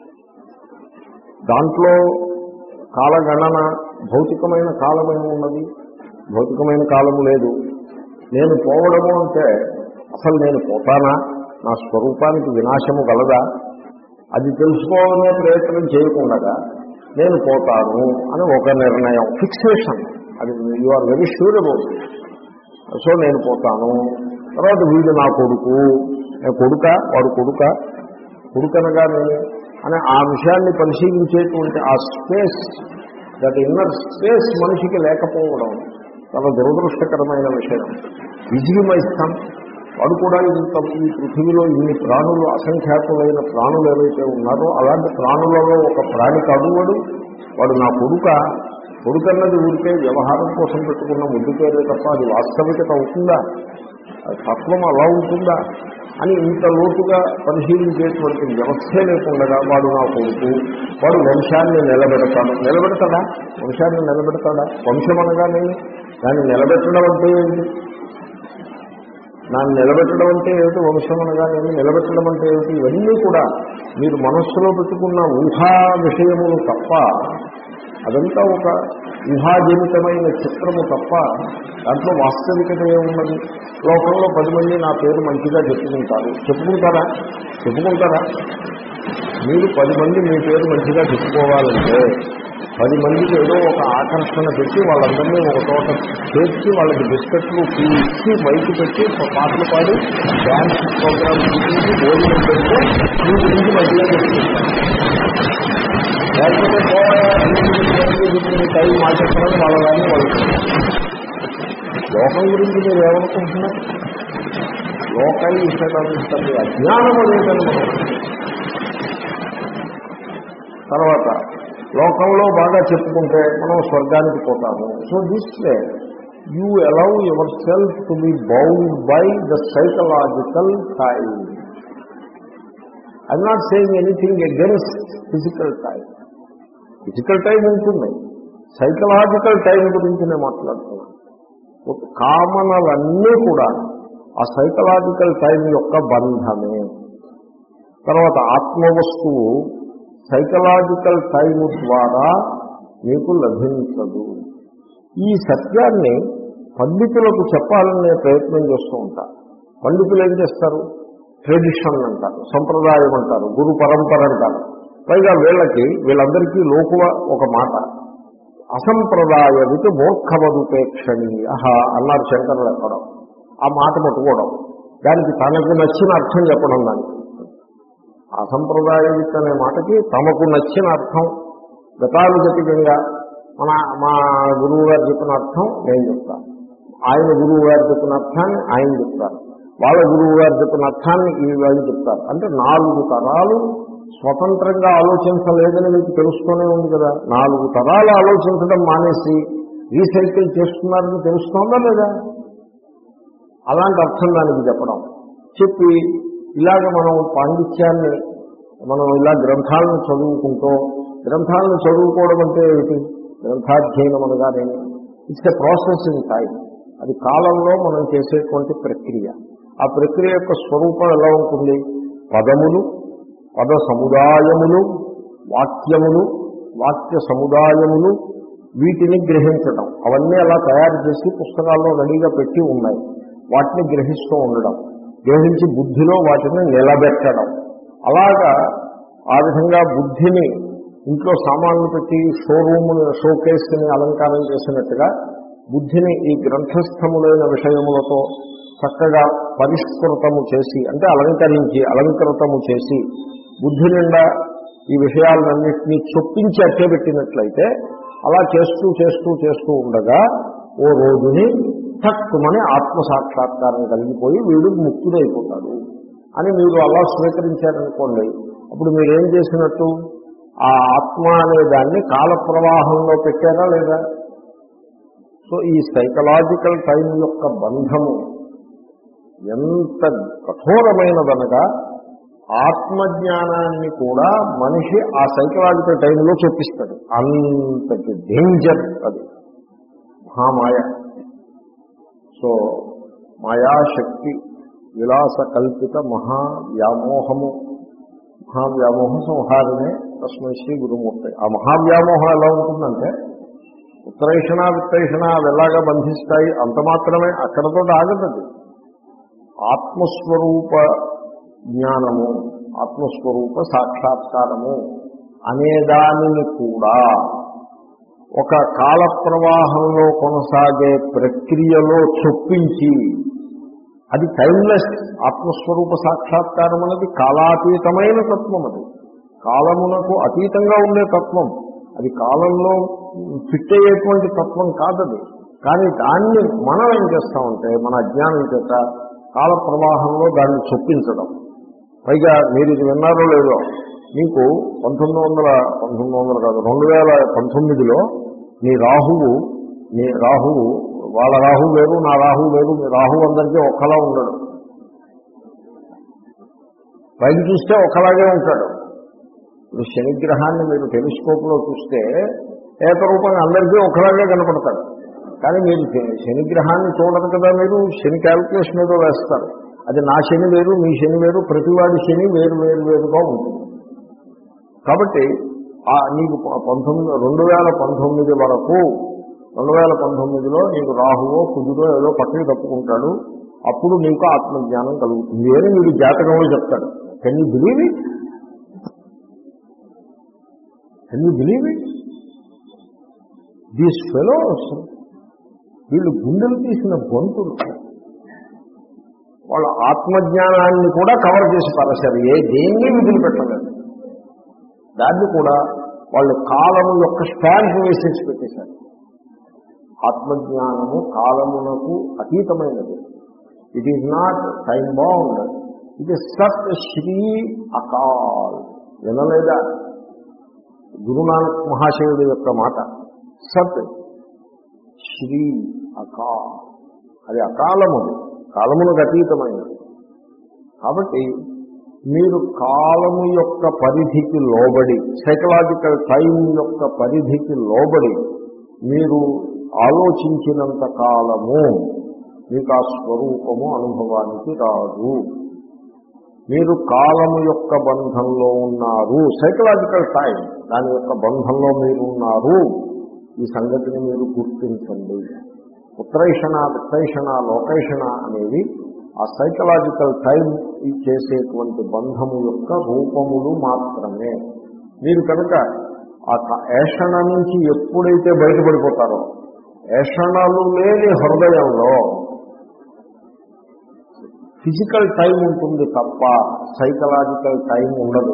దాంట్లో కాలగణన భౌతికమైన కాలమే ఉన్నది, భౌతికమైన కాలము లేదు. నేను పోవడము అంటే అసలు నేను పోతానా, నా స్వరూపానికి వినాశము గలదా, అది తెలుసుకోవాలనే ప్రయత్నం చేయకుండా నేను పోతాను అని ఒక నిర్ణయం, ఫిక్సేషన్, అది you are very sure about. So నేను పోతాను, తర్వాత వీడు నా కొడుకు, కొడుక వాడు కొడుక కొడుకనగా నేను అని ఆ విషయాన్ని పరిశీలించేటువంటి ఆ స్పేస్, దట్ ఇన్నర్ స్పేస్ మనిషికి లేకపోవడం చాలా దురదృష్టకరమైన విషయం. విజయమైస్తాం వాడు కూడా ఇంత ఈ పృథివీలో ఇన్ని ప్రాణులు, అసంఖ్యాకులైన ప్రాణులు ఏవైతే ఉన్నారో అలాంటి ప్రాణులలో ఒక ప్రాణి కాదు వాడు. వాడు నా కొడుక, కొడుకన్నది ఊరికే వ్యవహారం కోసం పెట్టుకున్న ముద్దు పేరే తప్ప అది వాస్తవికత అవుతుందా, తత్వం అలా ఉంటుందా అని ఇంత లోతుగా పరిశీలించేటువంటి వ్యవస్థే లేకుండా వాడు నా కొడుకు, వాడు వంశాన్ని నిలబెడతాడు. నిలబెడతాడా? వంశాన్ని నిలబెడతాడా? వంశం అనగానే దాన్ని నిలబెట్టడం అంటే ఏంటి? దాన్ని నిలబెట్టడం అంటే ఏమిటి? వంశం అనగానే నిలబెట్టడం అంటే ఏమిటి? ఇవన్నీ కూడా మీరు మనస్సులో పెట్టుకున్న ఊహా విషయములు తప్ప, అదంతా ఒక ఊహాజనితమైన చిత్రము తప్ప దాంట్లో వాస్తవికత ఏమున్నది? లోకంలో పది మంది నా పేరు మంచిగా చెప్పుకుంటారు. చెప్పుకుంటారా? చెప్పుకుంటారా? మీరు పది మంది మీ పేరు మంచిగా చెప్పుకోవాలంటే పది మందికి ఏదో ఒక ఆకర్షణ పెట్టి వాళ్ళందరినీ ఒక చోట చేర్చి వాళ్ళకి బిస్కెట్లు ఇచ్చి బయట పెట్టి పాటలు పాడి డ్యాన్స్ ప్రోగ్రామ్ చూపించి భోజనం పెడితే మీ గురించి మంచిగా చెప్పుకుంటారు. లేకపోతే చెప్పిన టైం మార్చేస్తారని వాళ్ళ కానీ వాళ్ళు. లోకం గురించి మీరు ఏమనుకుంటున్నారు? లోకం ఇష్టండి అజ్ఞానం అనేదని మనం. తర్వాత లోకంలో బాగా చెప్పుకుంటే మనం స్వర్గానికి పోతాము. So this way you allow yourself to be bound by the psychological time. I'm not saying anything against physical time. Physical time ఉంటుంది, సైకలాజికల్ టైం గురించి నేను మాట్లాడుతున్నాను. కామనలన్నీ కూడా ఆ సైకలాజికల్ టైం యొక్క బంధమే. తర్వాత ఆత్మవస్తువు సైకలాజికల్ టైం ద్వారా మీకు లభించదు. ఈ సత్యాన్ని పండితులకు చెప్పాలనే ప్రయత్నం చేస్తూ ఉంటారు. పండితులు ఏం చేస్తారు? ట్రెడిషన్ అంటారు, సంప్రదాయం అంటారు, గురు పరంపర అంటారు. పైగా వీళ్ళకి వీళ్ళందరికీ లోకువ ఒక మాట, అసంప్రదాయవిత్ మూర్ఖమదుపేక్షణీయ అన్నారు శంకరులు ఎక్కడం. ఆ మాట పట్టుకోవడం, దానికి తనకు నచ్చిన అర్థం చెప్పడం. దానికి అసంప్రదాయవిత్ అనే మాటకి తమకు నచ్చిన అర్థం గతానుగతికంగా మన మా గురువు గారు చెప్పిన అర్థం నేను చెప్తాను, ఆయన గురువు గారు చెప్పిన అర్థాన్ని ఆయన చెప్తారు, వాళ్ళ గురువు గారు చెప్పిన అర్థాన్ని ఈ వాళ్ళు చెప్తారు. అంటే నాలుగు తరాలు స్వతంత్రంగా ఆలోచించలేదని మీకు తెలుస్తూనే ఉంది కదా. నాలుగు తరాలు ఆలోచించడం మానేసి రీసైకిల్ చేస్తున్నారని తెలుస్తోందా లేదా? అలాంటి అర్థం దానికి చెప్పడం, చెప్పి ఇలాగ మనం పాండిత్యాన్ని మనం ఇలా గ్రంథాలను చదువుకుంటూ, గ్రంథాలను చదువుకోవడం అంటే ఏమిటి? గ్రంథాధ్యయనం అనగానేమి? It's a process in time. అది కాలంలో మనం చేసేటువంటి ప్రక్రియ. ఆ ప్రక్రియ యొక్క స్వరూపం ఎలా ఉంటుంది? పదములు, పద సముదాయములు, వాక్యములు, వాక్య సముదాయములు, వీటిని గ్రహించడం. అవన్నీ అలా తయారు చేసి పుస్తకాల్లో రెడీగా పెట్టి ఉన్నాయి. వాటిని గ్రహిస్తూ ఉండడం, గ్రహించి బుద్ధిలో వాటిని నిలబెట్టడం. అలాగా ఆ విధంగా బుద్ధిని ఇంట్లో సామాన్లు పెట్టి షోరూముని షోకేస్ని అలంకారం చేసినట్టుగా బుద్ధిని ఈ గ్రంథస్థములైన విషయములతో చక్కగా పరిష్కృతము చేసి, అంటే అలంకరించి అలంకృతము చేసి బుద్ధి నిండా ఈ విషయాలన్నింటినీ చొప్పించి అట్టేబెట్టినట్లయితే అలా చేస్తూ చేస్తూ చేస్తూ ఉండగా ఓ రోజుని తక్కువని ఆత్మసాక్షాత్కారం కలిగిపోయి వీడు ముక్తుడైపోతాడు అని మీరు అలా స్వీకరించారనుకోండి. అప్పుడు మీరేం చేసినట్టు? ఆ ఆత్మ అనే దాన్ని కాల ప్రవాహంలో పెట్టారా లేదా? సో ఈ సైకలాజికల్ టైం యొక్క బంధము ఎంత కఠోరమైనదనగా ఆత్మజ్ఞానాన్ని కూడా మనిషి ఆ సైకలాజికల్ టైంలో చూపిస్తాడు. అంతటి డేంజర్ అది మహామాయ. సో మాయాశక్తి విలాస కల్పిత మహావ్యామోహము, మహావ్యామోహ సంహారమే తస్మై శ్రీ గురుమూర్తి. ఆ మహావ్యామోహం ఎలా ఉంటుందంటే ఉత్తరైషణ విత్తైషణ అవి ఎలాగా బంధిస్తాయి అంత మాత్రమే, అక్కడతో ఆగదది. ఆత్మస్వరూప జ్ఞానము, ఆత్మస్వరూప సాక్షాత్కారము అనేదానిని కూడా ఒక కాల ప్రవాహంలో కొనసాగే ప్రక్రియలో చొప్పించి, అది టైమ్లెస్ ఆత్మస్వరూప సాక్షాత్కారం అనేది కాలాతీతమైన తత్వం. అది కాలమునకు అతీతంగా ఉండే తత్వం. అది కాలంలో ఫిట్ అయ్యేటువంటి తత్వం కాదది. కానీ దాన్ని మనం ఏం చేస్తామంటే మన అజ్ఞానం చేత కాల ప్రవాహంలో దాన్ని చొప్పించడం. పైగా మీరు ఇది విన్నారో లేదో, మీకు పంతొమ్మిది వందల పంతొమ్మిది వందలు కాదు రెండు వేల పంతొమ్మిదిలో నీ రాహువు నీ రాహువు వాళ్ళ రాహువు వేరు, నా రాహువు వేరు. మీ రాహువు అందరికీ ఒకలా ఉండడు. పైకి చూస్తే ఒకలాగే ఉంటాడు. మీ శనిగ్రహాన్ని మీరు టెలిస్కోప్లో చూస్తే ఏకరూపంగా అందరికీ ఒకలాగే కనపడతాడు. కానీ మీరు శనిగ్రహాన్ని చూడరు కదా, మీరు శని క్యాల్కులేషన్ ఏదో వేస్తారు. అది నా శని వేరు, మీ శని వేరు, ప్రతివాడి శని వేరు వేరు వేరుగా ఉంటుంది. కాబట్టి నీకు పంతొమ్మిది రెండు వేల పంతొమ్మిది వరకు రెండు వేల పంతొమ్మిదిలో నీకు రాహువో కుజుడో ఏదో పక్కకి తప్పుకుంటాడు. అప్పుడు నీకు ఆత్మజ్ఞానం కలుగుతుంది అని వీడు జాతకంలో చెప్తాడు. Can you believe it? Can you believe it? These fellows, వీళ్ళు గుండెలు తీసిన బంతులు, వాళ్ళ ఆత్మజ్ఞానాన్ని కూడా కవర్ చేసి పారేశారు. ఏ దేన్ని వదిలిపెట్టలేదు. దాన్ని కూడా వాళ్ళు కాలము యొక్క స్టాంప్ వేసేసి పెట్టేశారు. ఆత్మజ్ఞానము కాలమునకు అతీతమైనది. It is not time bound. It is Sat Sri అకాల్. వినలేదా గురునానక్ మహాశయుడి యొక్క మాట? సత్ శ్రీ అకాల్. అది అకాలముది, కాలమునకు అతీతమైనది. కాబట్టి మీరు కాలము యొక్క పరిధికి లోబడి, సైకలాజికల్ టైం యొక్క పరిధికి లోబడి మీరు ఆలోచించినంత కాలము మీకు ఆ స్వరూపము అనుభవానికి రాదు. మీరు కాలము యొక్క బంధంలో ఉన్నారు. సైకలాజికల్ టైం దాని యొక్క బంధంలో మీరు ఉన్నారు. ఈ సంగతిని మీరు గుర్తించండి. ఉత్తరైషణ, విత్తైషణ, లోకైషణ అనేవి ఆ సైకలాజికల్ టైం చేసేటువంటి బంధము యొక్క రూపములు మాత్రమే. మీరు కనుక ఆ ఏషణ నుంచి ఎప్పుడైతే బయటపడిపోతారో, ఏషణలు లేని హృదయంలో ఫిజికల్ టైం ఉంటుంది తప్ప సైకలాజికల్ టైం ఉండదు.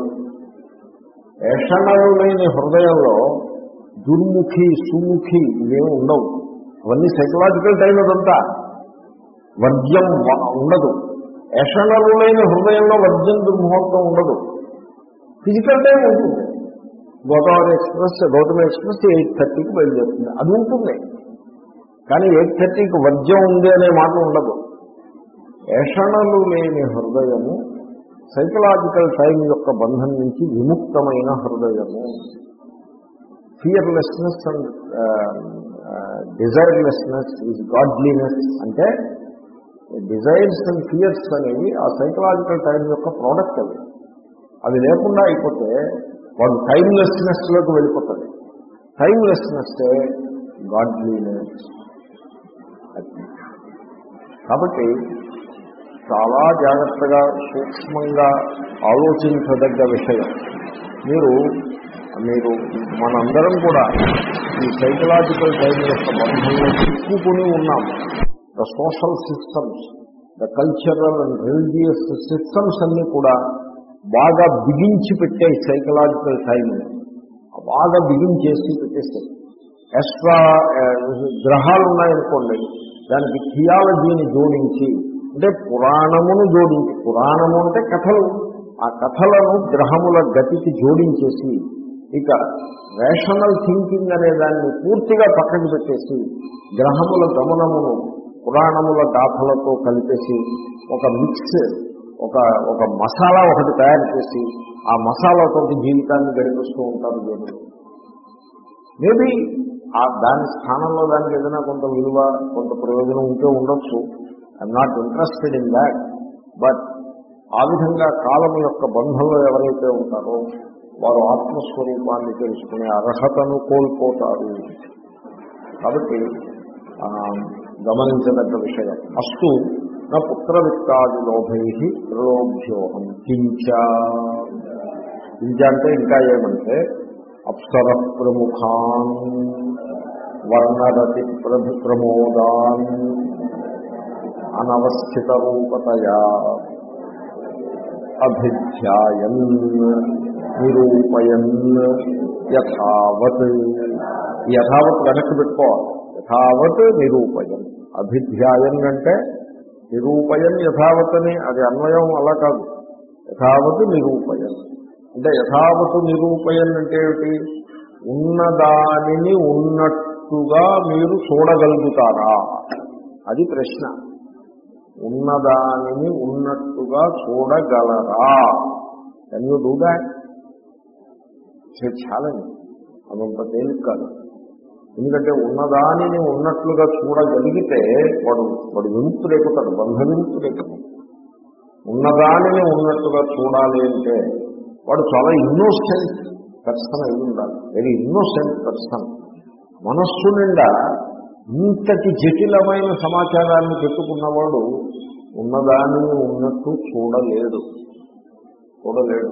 ఏషణలు లేని హృదయంలో దుర్ముఖి, సుముఖి ఇవేమి ఉండవు. అవన్నీ సైకలాజికల్ టైం. అదంతా వర్జ్యం ఉండదు. ఏషణలు లేని హృదయంలో వర్జ్యం, దుర్ముహూర్తం ఉండదు. ఫిజికల్ టైం ఉంటుంది. Godavari express, Gautami express eight థర్టీకి బయలుదేరుతుంది, అది ఉంటుంది. కానీ ఎయిట్ థర్టీకి వర్జ్యం ఉంది అనే మాట ఉండదు. ఏషణలు లేని హృదయము సైకలాజికల్ టైం యొక్క బంధం నుంచి విముక్తమైన హృదయము. Fearlessness and desirelessness is godliness. అంటే డిజైర్స్ అండ్ ఫియర్స్ అనేవి ఆ సైకలాజికల్ టైం యొక్క ప్రోడక్ట్. అవి అవి లేకుండా అయిపోతే వాడు టైమ్లెస్నెస్లోకి వెళ్ళిపోతుంది. Timelessness godliness. కాబట్టి చాలా జాగ్రత్తగా సూక్ష్మంగా ఆలోచించదగ్గ విషయం. మీరు మీరు మనందరం కూడా ఈ సైకలాజికల్ టైం యొక్క బంధంలో చిక్కుకుని ఉన్నాం. The social systems, the cultural and religious systems అన్నీ కూడా బాగా బిగించి పెట్టాయి సైకలాజికల్ టైంని. బాగా బిగించేసి పెట్టేస్తాయి. ఎక్స్ట్రా గ్రహాలు ఉన్నాయనుకోండి, దానికి థియాలజీని జోడించి, అంటే పురాణమును జోడించి, పురాణము అంటే కథలు, ఆ కథలను గ్రహముల గతికి జోడించేసి, ఇక రేషనల్ థింకింగ్ అనే దాన్ని పూర్తిగా పక్కన పెట్టేసి గ్రహముల గమనమును పురాణముల గాథలతో కలిపేసి ఒక మిక్స్, ఒక ఒక మసాలా ఒకటి తయారు చేసి ఆ మసాలాతో జీవితాన్ని గడిపిస్తూ ఉంటారు జనులు. మేబీ ఆ దాని స్థానంలో దానికి ఏదైనా కొంత విలువ, కొంత ప్రయోజనం ఉంటే ఉండొచ్చు. I'm not interested in that. But ఆ విధంగా కాలము యొక్క బంధంలో ఎవరైతే ఉంటారో వారు ఆత్మస్వరూపాన్ని తెలుసుకునే అర్హతను కోల్పోతారు. కాబట్టి గమనించదగ్గ విషయం. అస్తు నా పుత్ర విత్తాది లోభై ప్రలోభ్యోహం కించ దివిజ అంటే ఇంకా ఏమంటే అప్సర ప్రముఖాన్ వర్ణరతి ప్రభు ప్రమోదాన్ అనవస్థిత రూపతయా అభిధ్యాయన్ నిరూపయన్ యథావత్. యథావత్ వెనక్కి పెట్టుకోవాలి. యథావత్ నిరూపయన్. అభిధ్యాయన్ అంటే నిరూపయన్ యథావత్ అని అది అన్వయం అలా కాదు. యథావత్ నిరూపయన్ అంటే యథావత్ నిరూపయన్ అంటే ఏమిటి? ఉన్నదానిని ఉన్నట్టుగా మీరు చూడగలుగుతారా? అది ప్రశ్న. ఉన్నదానిని ఉన్నట్టుగా చూడగలరా? Can you do that? Challenge. అదంత తేలిక కాదు. ఎందుకంటే ఉన్నదానిని ఉన్నట్లుగా చూడగలిగితే వాడు వాడు విముక్తుడైపోతాడు, బంధ విముక్తుడైపోతాడు. ఉన్నదానిని ఉన్నట్టుగా చూడాలి అంటే వాడు చాలా ఇన్నోసెంట్ పర్సన్ అయి ఉండాలి. Very innocent person. మనస్సు నిండా ఇంతటి జటిలమైన సమాచారాన్ని పెట్టుకున్నవాడు ఉన్నదానిని ఉన్నట్టు చూడలేడు చూడలేడు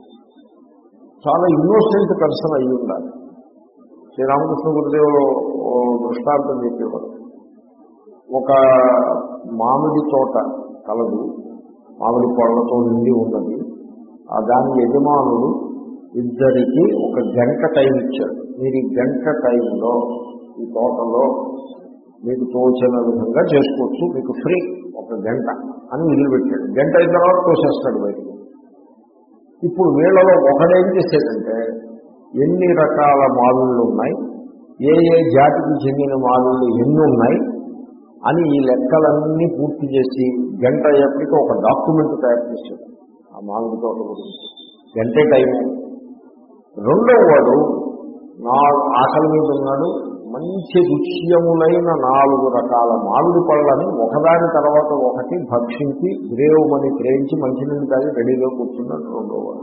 చాలా ఇన్నోసెంట్ పర్సన్ అయి ఉండాలి. శ్రీరామకృష్ణ గురుదేవులు దృష్టాంతం చెప్పేవాడు. ఒక మామిడి తోట కలదు, మామిడి పళ్ళతో నిండి ఉన్నది. ఆ దాని యజమానుడు ఇద్దరికి ఒక గంట టైం ఇచ్చాడు. మీరు ఈ గంట టైంలో ఈ తోటలో మీకు తోచిన విధంగా చేసుకోవచ్చు, మీకు ఫ్రీ ఒక గంట అని వదిలిపెట్టాడు. గంట అయిన తర్వాత తోసేస్తాడు బయటకు. ఇప్పుడు వీళ్ళలో ఒకడేం చేసేదంటే ఎన్ని రకాల మామిళ్ళు ఉన్నాయి, ఏ ఏ జాతికి చెందిన మామిళ్ళు ఎన్ని ఉన్నాయి అని ఈ లెక్కలన్నీ పూర్తి చేసి గంట అయ్యేప్పటికీ ఒక డాక్యుమెంట్ తయారు చేశాడు ఆ మామిడి తోట గురించి. గంటే టైము. రెండవ వాడు నా ఆకలి మీద ఉన్నాడు, మంచి రుచ్యములైన నాలుగు రకాల మామిడి పళ్ళని ఒకదాని తర్వాత ఒకటి భక్షించి గ్రేవమని ప్రేమించి మంచినీళ్ళు తాగి రెడీగా కూర్చున్నాడు రెండో వాడు.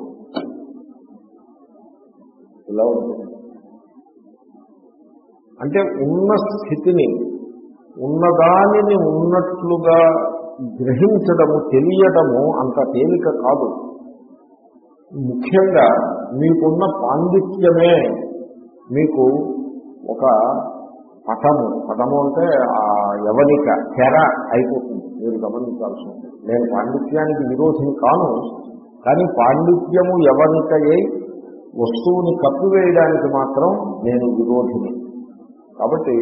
ఇలా ఉంటుంది. అంటే ఉన్న స్థితిని ఉన్నదానిని ఉన్నట్లుగా గ్రహించడము తెలియడము అంత తేలిక కాదు. ముఖ్యంగా మీకున్న పాండిత్యమే మీకు ఒక పటము పటము అంటే ఆ యవనిక తెర అయిపోతుంది. మీరు గమనించాల్సి ఉంటుంది. నేను పాండిత్యానికి విరోధిని కాను, కానీ పాండిత్యము యవనికయై వస్తువుని కప్పివేయడానికి మాత్రం నేను విరోధిని. కాబట్టి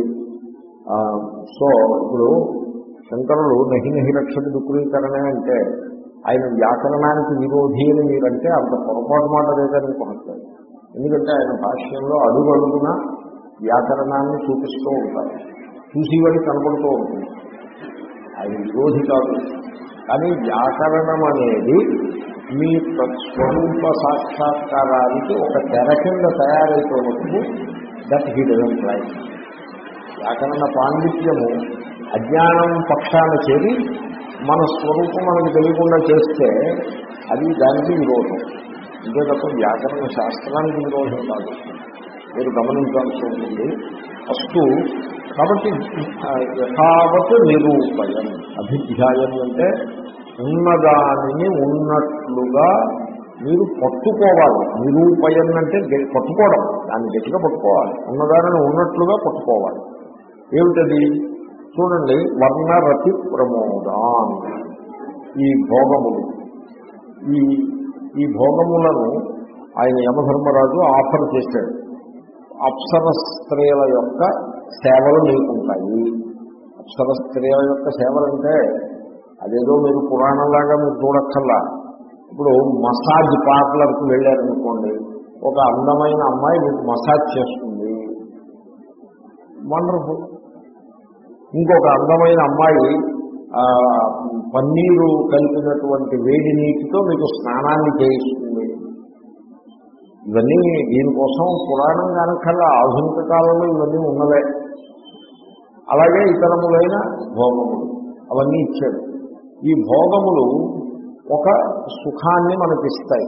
సో ఇప్పుడు శంకరులు నహి నహి రక్షతి దుఃఖీకరణే అంటే ఆయన వ్యాకరణానికి విరోధి అని మీరంటే అంత పొరపాటు మాట లేదని కొనట్లేదు. ఎందుకంటే ఆయన భాష్యంలో అడుగు అడుగున వ్యాకరణాన్ని చూపిస్తూ ఉంటారు, చూసేవాడికి కనపడుతూ ఉంటుంది. ఆయన విరోధి కాదు. కానీ వ్యాకరణం అనేది మీ స్వరూప సాక్షాత్కారానికి ఒక తెర కింద తయారైపోయినప్పుడు దట్ హీ డజంట్ లైక్. వ్యాకరణ పాండిత్యము అజ్ఞానం పక్షాన చేరి మన స్వరూపం మనకు తెలియకుండా చేస్తే అది దానికి విరోధం. ఇంకే తప్ప వ్యాకరణ శాస్త్రానికి విరోధం కాదు. మీరు గమనించాల్సి ఉంటుంది. ఫస్ట్ కాబట్టి యథావత్ నిరూపయం. అభిధ్యాయం అంటే ఉన్నదానిని ఉన్నట్లుగా మీరు పట్టుకోవాలి. నిరూపయం అంటే పట్టుకోవడం, దాన్ని గట్టిగా పట్టుకోవాలి. ఉన్నదానిని ఉన్నట్లుగా పట్టుకోవాలి. ఏమిటది చూడండి. వర్ణరతి ప్రమోదాన్. ఈ భోగములు ఈ ఈ భోగములను ఆయన యమధర్మరాజు ఆఫర్ చేశాడు. అప్సర స్త్రీల యొక్క సేవలు మీకుంటాయి. అప్సర స్త్రీల యొక్క సేవలంటే అదేదో మీరు పురాణంలాగా మీరు చూడక్కర్లా. ఇప్పుడు మసాజ్ పార్లర్కి వెళ్ళారనుకోండి, ఒక అందమైన అమ్మాయి మీకు మసాజ్ చేస్తుంది, వండర్ఫుల్. ఇంకొక అందమైన అమ్మాయి పన్నీరు కలిపినటువంటి వేడి నీటితో మీకు స్నానాన్ని చేయిస్తుంది. ఇవన్నీ దీనికోసం పురాణం కానక్కల్లా ఆధునిక కాలంలో ఇవన్నీ ఉన్నవే. అలాగే ఇతరములైన భోగములు అవన్నీ ఇచ్చాడు. ఈ భోగములు ఒక సుఖాన్ని మనకిస్తాయి,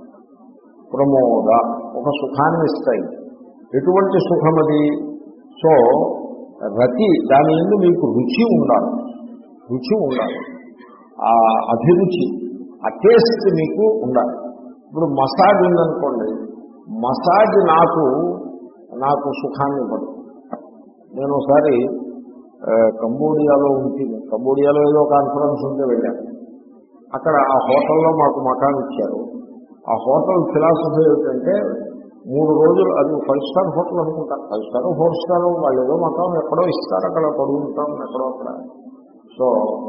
ప్రమోద ఒక సుఖాన్ని ఇస్తాయి. ఎటువంటి సుఖమది? సో రతి, దాని ఎందు మీకు రుచి ఉండాలి. రుచి ఉండాలి, ఆ అభిరుచి, ఆ టేస్ట్ మీకు ఉండాలి. ఇప్పుడు మసాజ్ ఉందనుకోండి, మసాజ్ నాకు నాకు సుఖాన్ని ఇవ్వదు. నేను ఒకసారి కంబోడియాలో ఉంటుంది, కంబోడియాలో ఏదో కాన్ఫరెన్స్ ఉంటే వెళ్ళాను. అక్కడ ఆ హోటల్లో మాకు మకాన్ ఇచ్చారు. ఆ హోటల్ ఫిలాసఫీ ఏమిటంటే మూడు రోజులు, అది ఫైవ్ స్టార్ హోటల్ అనుకుంటారు, ఫైవ్ స్టార్ ఫోర్ స్టార్ వాళ్ళు ఏదో మకాన్ ఎక్కడో ఇస్తారు, అక్కడ పడుకుంటాం ఎక్కడో అక్కడ. So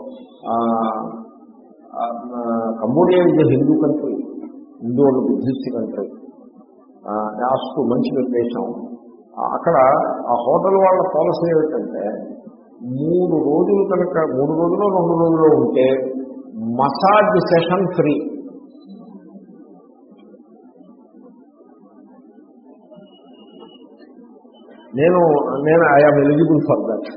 Cambodia is a Hindu country, Hindu and Buddhist country, యాస్కు మంచి ప్రదేశం. అక్కడ ఆ హోటల్ వాళ్ళ పాలసీ ఏమిటంటే మూడు రోజులు కనుక మూడు రోజులు రెండు రోజులు ఉంటే మసాజ్ సెషన్ ఫ్రీ. నేను నేను ఐఎమ్ ఎలిజిబుల్ ఫర్ దట్.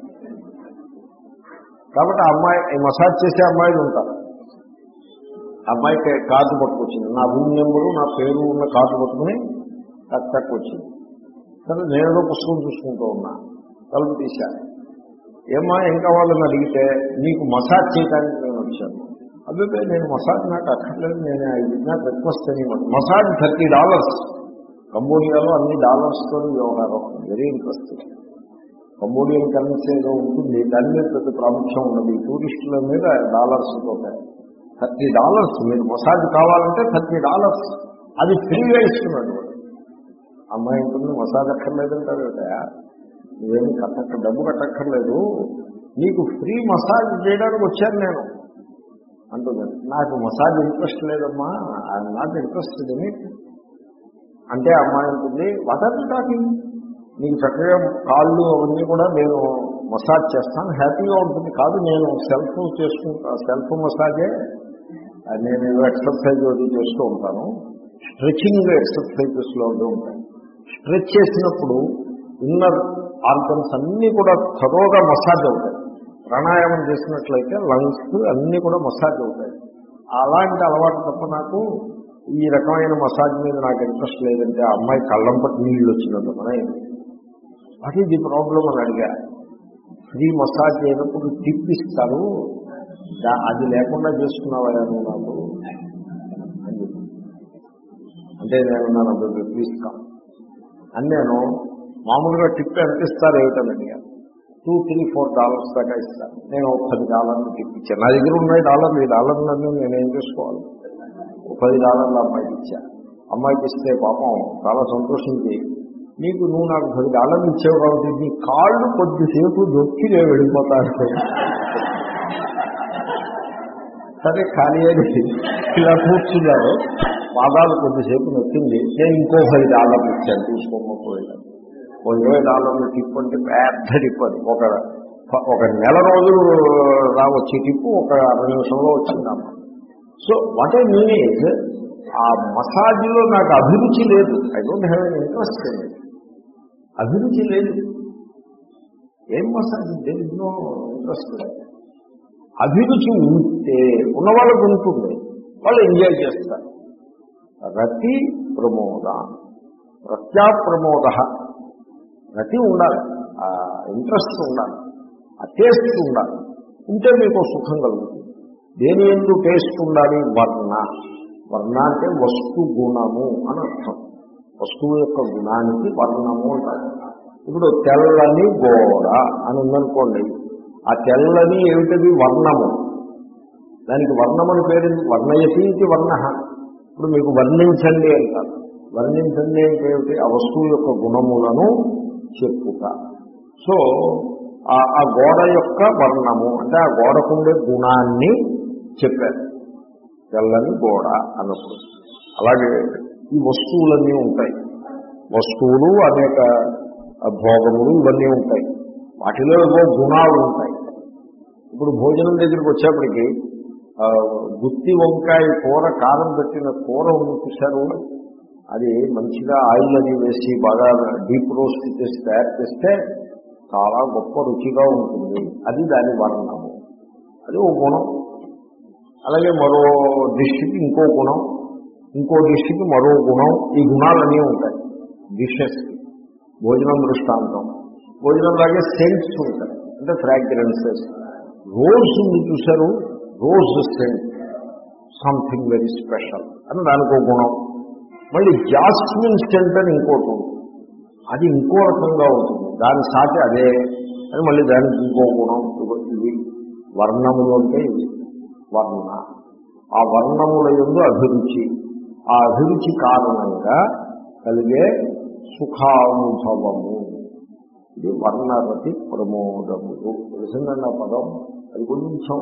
కాబట్టి ఆ అమ్మాయి మసాజ్ చేసే అమ్మాయిలు ఉంటారు. అమ్మాయికి కార్డు పట్టుకొచ్చింది, నా రూమ్ నెంబరు నా పేరు ఉన్న కార్డు పట్టుకుని టక్ టక్ వచ్చింది. సరే నేనేదో పుస్తకం చూసుకుంటూ ఉన్నా, తలుపు తీశాను. ఏమా ఏం కావాలని అడిగితే నీకు మసాజ్ చేయడానికి నేను వచ్చాను. అదే నేను మసాజ్ నాకు అక్కర్లేదు, నేను ఇది నాకు రిక్వెస్ట్ అని. మసాజ్ థర్టీ డాలర్స్ కంబోడియాలో అన్ని డాలర్స్తో వ్యవహారం, వెరీ ఇంట్రెస్టింగ్. కంబోడియన్ కరెన్సీ ఏదో ఉంటుంది, దాని మీద పెద్ద ప్రాముఖ్యం ఉన్నది, టూరిస్టుల మీద డాలర్స్ ఉంటాయి. థర్టీ డాలర్స్ మీరు మసాజ్ కావాలంటే థర్టీ డాలర్స్ అది ఫ్రీగా ఇస్తున్నాడు. అమ్మాయి ఉంటుంది, మసాజ్ అక్కర్లేదంటారు కదా, నువ్వేమి కట్టక్క డబ్బు కట్టక్కర్లేదు, నీకు ఫ్రీ మసాజ్ చేయడానికి వచ్చాను నేను అంటున్నాను. నాకు మసాజ్ ఇంట్రెస్ట్ లేదమ్మా, I'm not interested in it అంటే అమ్మాయి ఉంటుంది, వాట్ ఆర్ యు టాకింగ్, నీకు చక్కగా కాళ్ళు అవన్నీ కూడా నేను మసాజ్ చేస్తాను, హ్యాపీగా ఉంటుంది. కాదు నేను సెల్ఫ్ చేసుకుంటా, సెల్ఫ్ మసాజే, నేను ఏదో ఎక్సర్సైజ్ అది చేస్తూ ఉంటాను, స్ట్రెచింగ్ ఎక్సర్సైజెస్లో ఉంటాయి. స్ట్రెచ్ చేసినప్పుడు ఇన్నర్ ఆర్గన్స్ అన్నీ కూడా త్వరగా మసాజ్ అవుతాయి. ప్రాణాయామం చేసినట్లయితే లంగ్స్ అన్నీ కూడా మసాజ్ అవుతాయి. అలాంటి అలవాటు తప్ప నాకు ఈ రకమైన మసాజ్ మీద నాకు ఇంట్రెస్ట్ లేదంటే ఆ అమ్మాయి కళ్ళం పట్టి నీళ్ళు వచ్చినట్టు మన వాట్ ఈజ్ ది ప్రాబ్లం అని అడిగా. ఫ్రీ మసాజ్ అయినప్పుడు టిప్ ఇస్తారు, అది లేకుండా చేసుకున్నావా నువ్వు నాకు అంటే నేను నన్ను ప్లీజ్ కా అని నేను మామూలుగా టిప్ ఎంత ఇస్తారు ఏమిటని అడిగాను. టూ త్రీ ఫోర్ డాలర్స్ దాకా ఇస్తాను. నేను ఒక పది డాలర్లు టిప్ ఇచ్చాను. నా దగ్గర ఉన్నాయి డాలర్లు, ఈ డాలర్లన్నీ నేనేం చేసుకోవాలి. ఒక పది డాలర్లు అమ్మాయికి ఇచ్చా. అమ్మాయికి ఇస్తే పాపం చాలా సంతోషించి, నీకు నువ్వు నాకు పది డాలర్లు ఇచ్చావు కాబట్టి నీ కాళ్ళు కొద్దిసేపు దొక్కి నేను వెళ్ళిపోతాను. సరే ఖాళీ అని ఇలా కూర్చున్నారు, పాదాలు కొద్దిసేపు నొక్కింది. నేను ఇంకో పది డాలర్లు ఇచ్చాను, తీసుకోకపోయాను. ఓ ఇరవై డాలర్లు టిప్ అంటే పెద్ద టిప్ అది. ఒక ఒక నెల రోజులు రావచ్చే టిప్పు ఒక అరవై నిమిషంలో వచ్చిందమ్మా. So what I mean is ఆ మసాజ్లో నాకు అభిరుచి లేదు. I don't have an interest in it. అభిరుచి లేదు. ఏం massage, there is no interest. అభిరుచి ఉంటే ఉన్న వాళ్ళకు ఉంటుంది, వాళ్ళు ఎంజాయ్ చేస్తారు. రతి ప్రమోద, రత్యా ప్రమోద, రతి ఉండాలి, ఆ ఇంట్రెస్ట్ ఉండాలి, ఆ టేస్ట్ ఉండాలి. ఉంటే మీకు సుఖం కలుగుతుంది. దేని ఎందు టేస్ట్ ఉండాలి? వర్ణ. వర్ణ అంటే వస్తు గుణము అని అర్థం. వస్తువు యొక్క గుణానికి వర్ణము అంటారు. ఇప్పుడు తెల్లని గోడ అని ఉందనుకోండి, ఆ తెల్లని ఏమిటది? వర్ణము. దానికి వర్ణమని పేరు. వర్ణయతి ఇది వర్ణ. ఇప్పుడు మీకు వర్ణించండి అంటారు. వర్ణించండి అంటే ఏమిటి? ఆ వస్తువు యొక్క గుణములను చెప్పుట. సో ఆ గోడ యొక్క వర్ణము అంటే ఆ గోడకుండే గుణాన్ని చెప్పారు, తెల్లని గోడ అన్నప్పుడు. అలాగే ఈ వస్తువులన్నీ ఉంటాయి. వస్తువులు అనేక భోగములు ఇవన్నీ ఉంటాయి. వాటిలో ఏవో గుణాలు ఉంటాయి. ఇప్పుడు భోజనం దగ్గరికి వచ్చేప్పటికి గుత్తి వంకాయ కూర, కారం పెట్టిన కూర ఉంది చూశారు, అది మంచిగా ఆయిల్ అది వేసి బాగా డీప్ రోస్ట్ చేసి తయారు చేస్తే చాలా గొప్ప రుచిగా ఉంటుంది. అది దాని వర్ణము, అది ఓ గుణం. అలాగే మరో డిష్కి ఇంకో గుణం, ఇంకో డిష్కి మరో గుణం. ఈ గుణాలన్నీ ఉంటాయి డిషెస్కి. భోజనం దృష్టాంతం. భోజనం లాగే సెంట్స్ ఉంటాయి, అంటే ఫ్రాగ్రెన్సెస్. రోజ్ ఉంది చూశారు, rose scent. Something very special అని దానికో గుణం. మళ్ళీ జాస్మిన్ సెంట్ అని ఇంకోటి ఉంటుంది, అది ఇంకో రకంగా ఉంటుంది, దాని సాటి అదే అని మళ్ళీ దానికి ఇంకో గుణం. ఇవి వర్ణములు అంటే ఇవి వర్ణ. ఆ వర్ణముల యందు అభిరుచి, ఆ అభిరుచి కారణంగా కలిగే సుఖానుభవము, ఇది వర్ణరతి ప్రమోదములు. తెలిసిందండి ఆ పదం, అది కొంచెం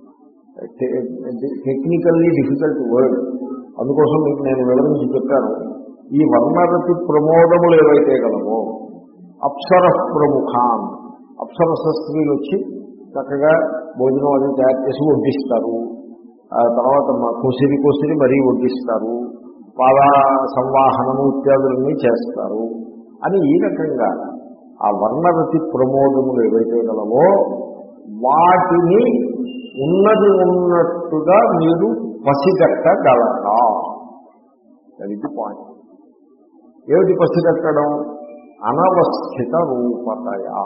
టెక్నికల్లీ డిఫికల్ట్ వర్డ్, అందుకోసం మీకు నేను వివరించి చెప్పాను. ఈ వర్ణరతి ప్రమోదములు ఏవైతే కలవో, అప్సర ప్రముఖాన్, అప్సరస స్త్రీలు వచ్చి చక్కగా భోజనం అది తయారు చేసి వడ్డిస్తారు, ఆ తర్వాత కొసిరి కొసిరి మరీ వడ్డిస్తారు, పాద సంవాహనము ఇత్యాదులన్నీ చేస్తారు అని ఈ రకంగా ఆ వర్ణరతి ప్రమోదములు ఏవైతే గలవో వాటిని ఉన్నది ఉన్నట్టుగా మీరు పసిగట్టగలరా? అది పాయింట్. ఏమిటి పసిగట్టడం? అనవస్థిత రూపతయా.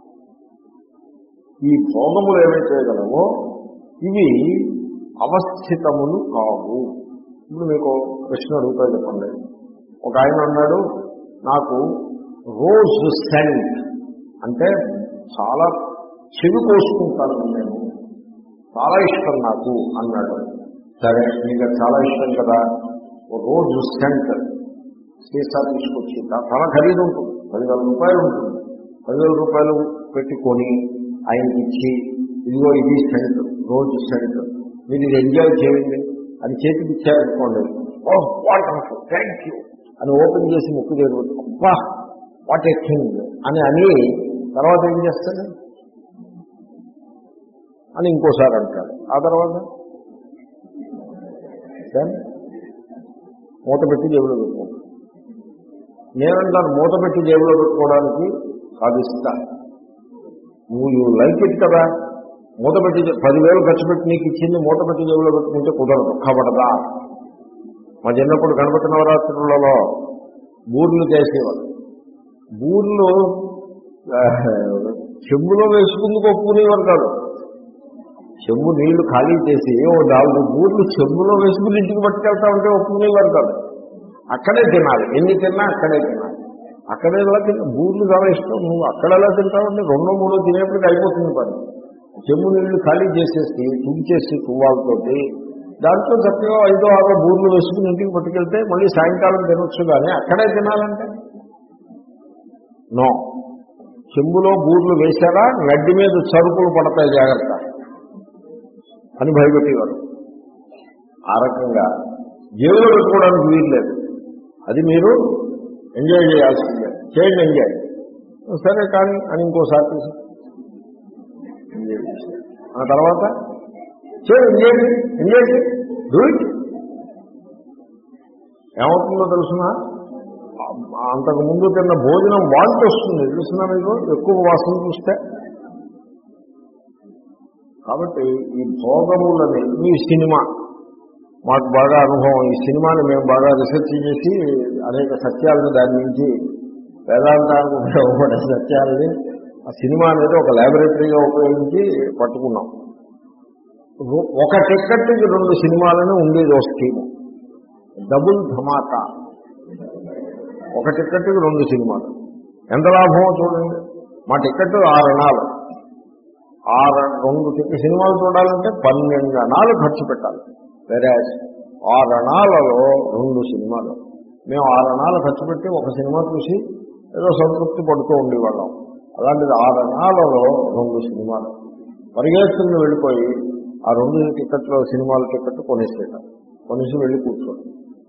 ఈ భోగములు ఏవైతే గలవో ఇవి అవస్థితములు కావు. ఇప్పుడు మీకు ప్రశ్న అడుగుతా చెప్పండి. ఒక ఆయన అన్నాడు, నాకు రోజ్ సెంట్ అంటే చాలా చెవి కోసుకుంటాను నేను, చాలా ఇష్టం నాకు అన్నాడు. సరే, మీకు చాలా ఇష్టం కదా, రోజ్ సెంట్ సీసా తీసుకొచ్చి చాలా ఖరీదు ఉంటుంది, పదివేల రూపాయలు ఉంటుంది, పదివేల రూపాయలు పెట్టుకొని ఆయనకి ఇచ్చి, ఇదిగో ఇది సెంట్, రోజ్ సెంట్, మీరు ఇది ఎంజాయ్ చేయండి అని చేతికి ఇచ్చారనుకోండి, ఓహ్ వండర్ఫుల్ థ్యాంక్ యూ అని ఓపెన్ చేసి ముక్కు దగ్గర అబ్బా వాట్ ఏ థింగ్ అని అని తర్వాత ఏం చేస్తాడు అని ఇంకోసారి అంటాడు. ఆ తర్వాత మూత పెట్టి జేబులో పెట్టుకుంటాడు. నేనంటాను మూత పెట్టి జేబులో పెట్టుకోవడానికి కాదు, ఇస్తా, నువ్వు యూ లైక్ ఇట్ కదా, మూత పెట్టి పదివేలు ఖర్చు పెట్టి నీకు ఇచ్చింది మూత పెట్టి జేబులో పెట్టుకుంటే కుదరదు, కాబడదా. మా చిన్నప్పుడు గణపతి నవరాత్రులలో బూర్లు చేసేవాళ్ళు. బూర్లు చెంబులో వేసుకుందుకు ఒప్పుకునేవారు కాదు. చెంబు నీళ్లు ఖాళీ చేసి ఓ నాలుగు బూర్లు చెంబులో వేసుకుని ఇంటికి పట్టుకెళ్తా ఉంటే ఒప్పుకునేవారు కాదు. అక్కడే తినాలి, ఎన్ని తిన్నా అక్కడే తినాలి. అక్కడే ఎలా తిన్నా, బూర్లు చాలా ఇష్టం, నువ్వు అక్కడ ఎలా తింటావంటే రెండో మూడో తినేప్పటికి అయిపోతుంది పని. చెంబు నీళ్లు ఖాళీ చేసేసి తుడిచేసి తువ్వాలతోటి దాంట్లో చక్కగా ఐదో ఆరో బూర్లు వేసుకుని ఇంటికి పట్టుకెళ్తే మళ్ళీ సాయంకాలం తినొచ్చు, కానీ అక్కడే తినాలంటే నో. చెంబులో బూర్లు వేశారా నడ్డి మీద చరుకులు పడతాయి జాగ్రత్త అని భయపెట్టేవారు. ఆ రకంగా జేబులో పెట్టుకోవడానికి వీలు లేదు, అది మీరు ఎంజాయ్ చేయాల్సిందే, చేయండి ఎంజాయ్, సరే కానీ అని ఇంకోసారి తీసి ఎంజాయ్ చేసి ఆ తర్వాత చేయండి ఎంజాయ్ ఎంజాయ్ డూ ఇట్. ఏమవుతుందో తెలుసునా, అంతకు ముందు తిన్న భోజనం వాంతి వస్తుంది తెలుసునా మీకు, ఎక్కువ వాసన చూస్తే. కాబట్టి ఈ భోగములని, ఈ సినిమా మాకు బాగా అనుభవం, ఈ సినిమాని మేము బాగా రీసెర్చ్ చేసి అనేక సత్యాలను దాని నుంచి వేదాంతానికి ఉపయోగపడే సత్యాలని ఆ సినిమా అనేది ఒక ల్యాబొరేటరీగా ఉపయోగించి పట్టుకున్నాం. ఒక టికెట్కి రెండు సినిమాలను ఉండేది ఓ స్కీము, డబుల్ ధమాకా. ఒక టికెట్కి రెండు సినిమాలు, ఎంత లాభమో చూడండి. మా టికెట్ ఆరు అణాలు, ఆరు రెండు టికెట్ సినిమాలు చూడాలంటే పన్నెండు అణాలు ఖర్చు పెట్టాలి. వేరే ఆరు అణాలలో రెండు సినిమాలు, మేము ఆరు అణాలు ఖర్చు పెట్టి ఒక సినిమా చూసి ఏదో సంతృప్తి పడుతూ ఉండేవాళ్ళం. అలాంటిది ఆరు అణాలలో రెండు సినిమాలు పరిగెత్తుకుని వెళ్ళిపోయి ఆ రెండు టికెట్లో సినిమాల టికెట్ కొనేసేయటం, కొనేసి వెళ్ళి కూర్చోండి.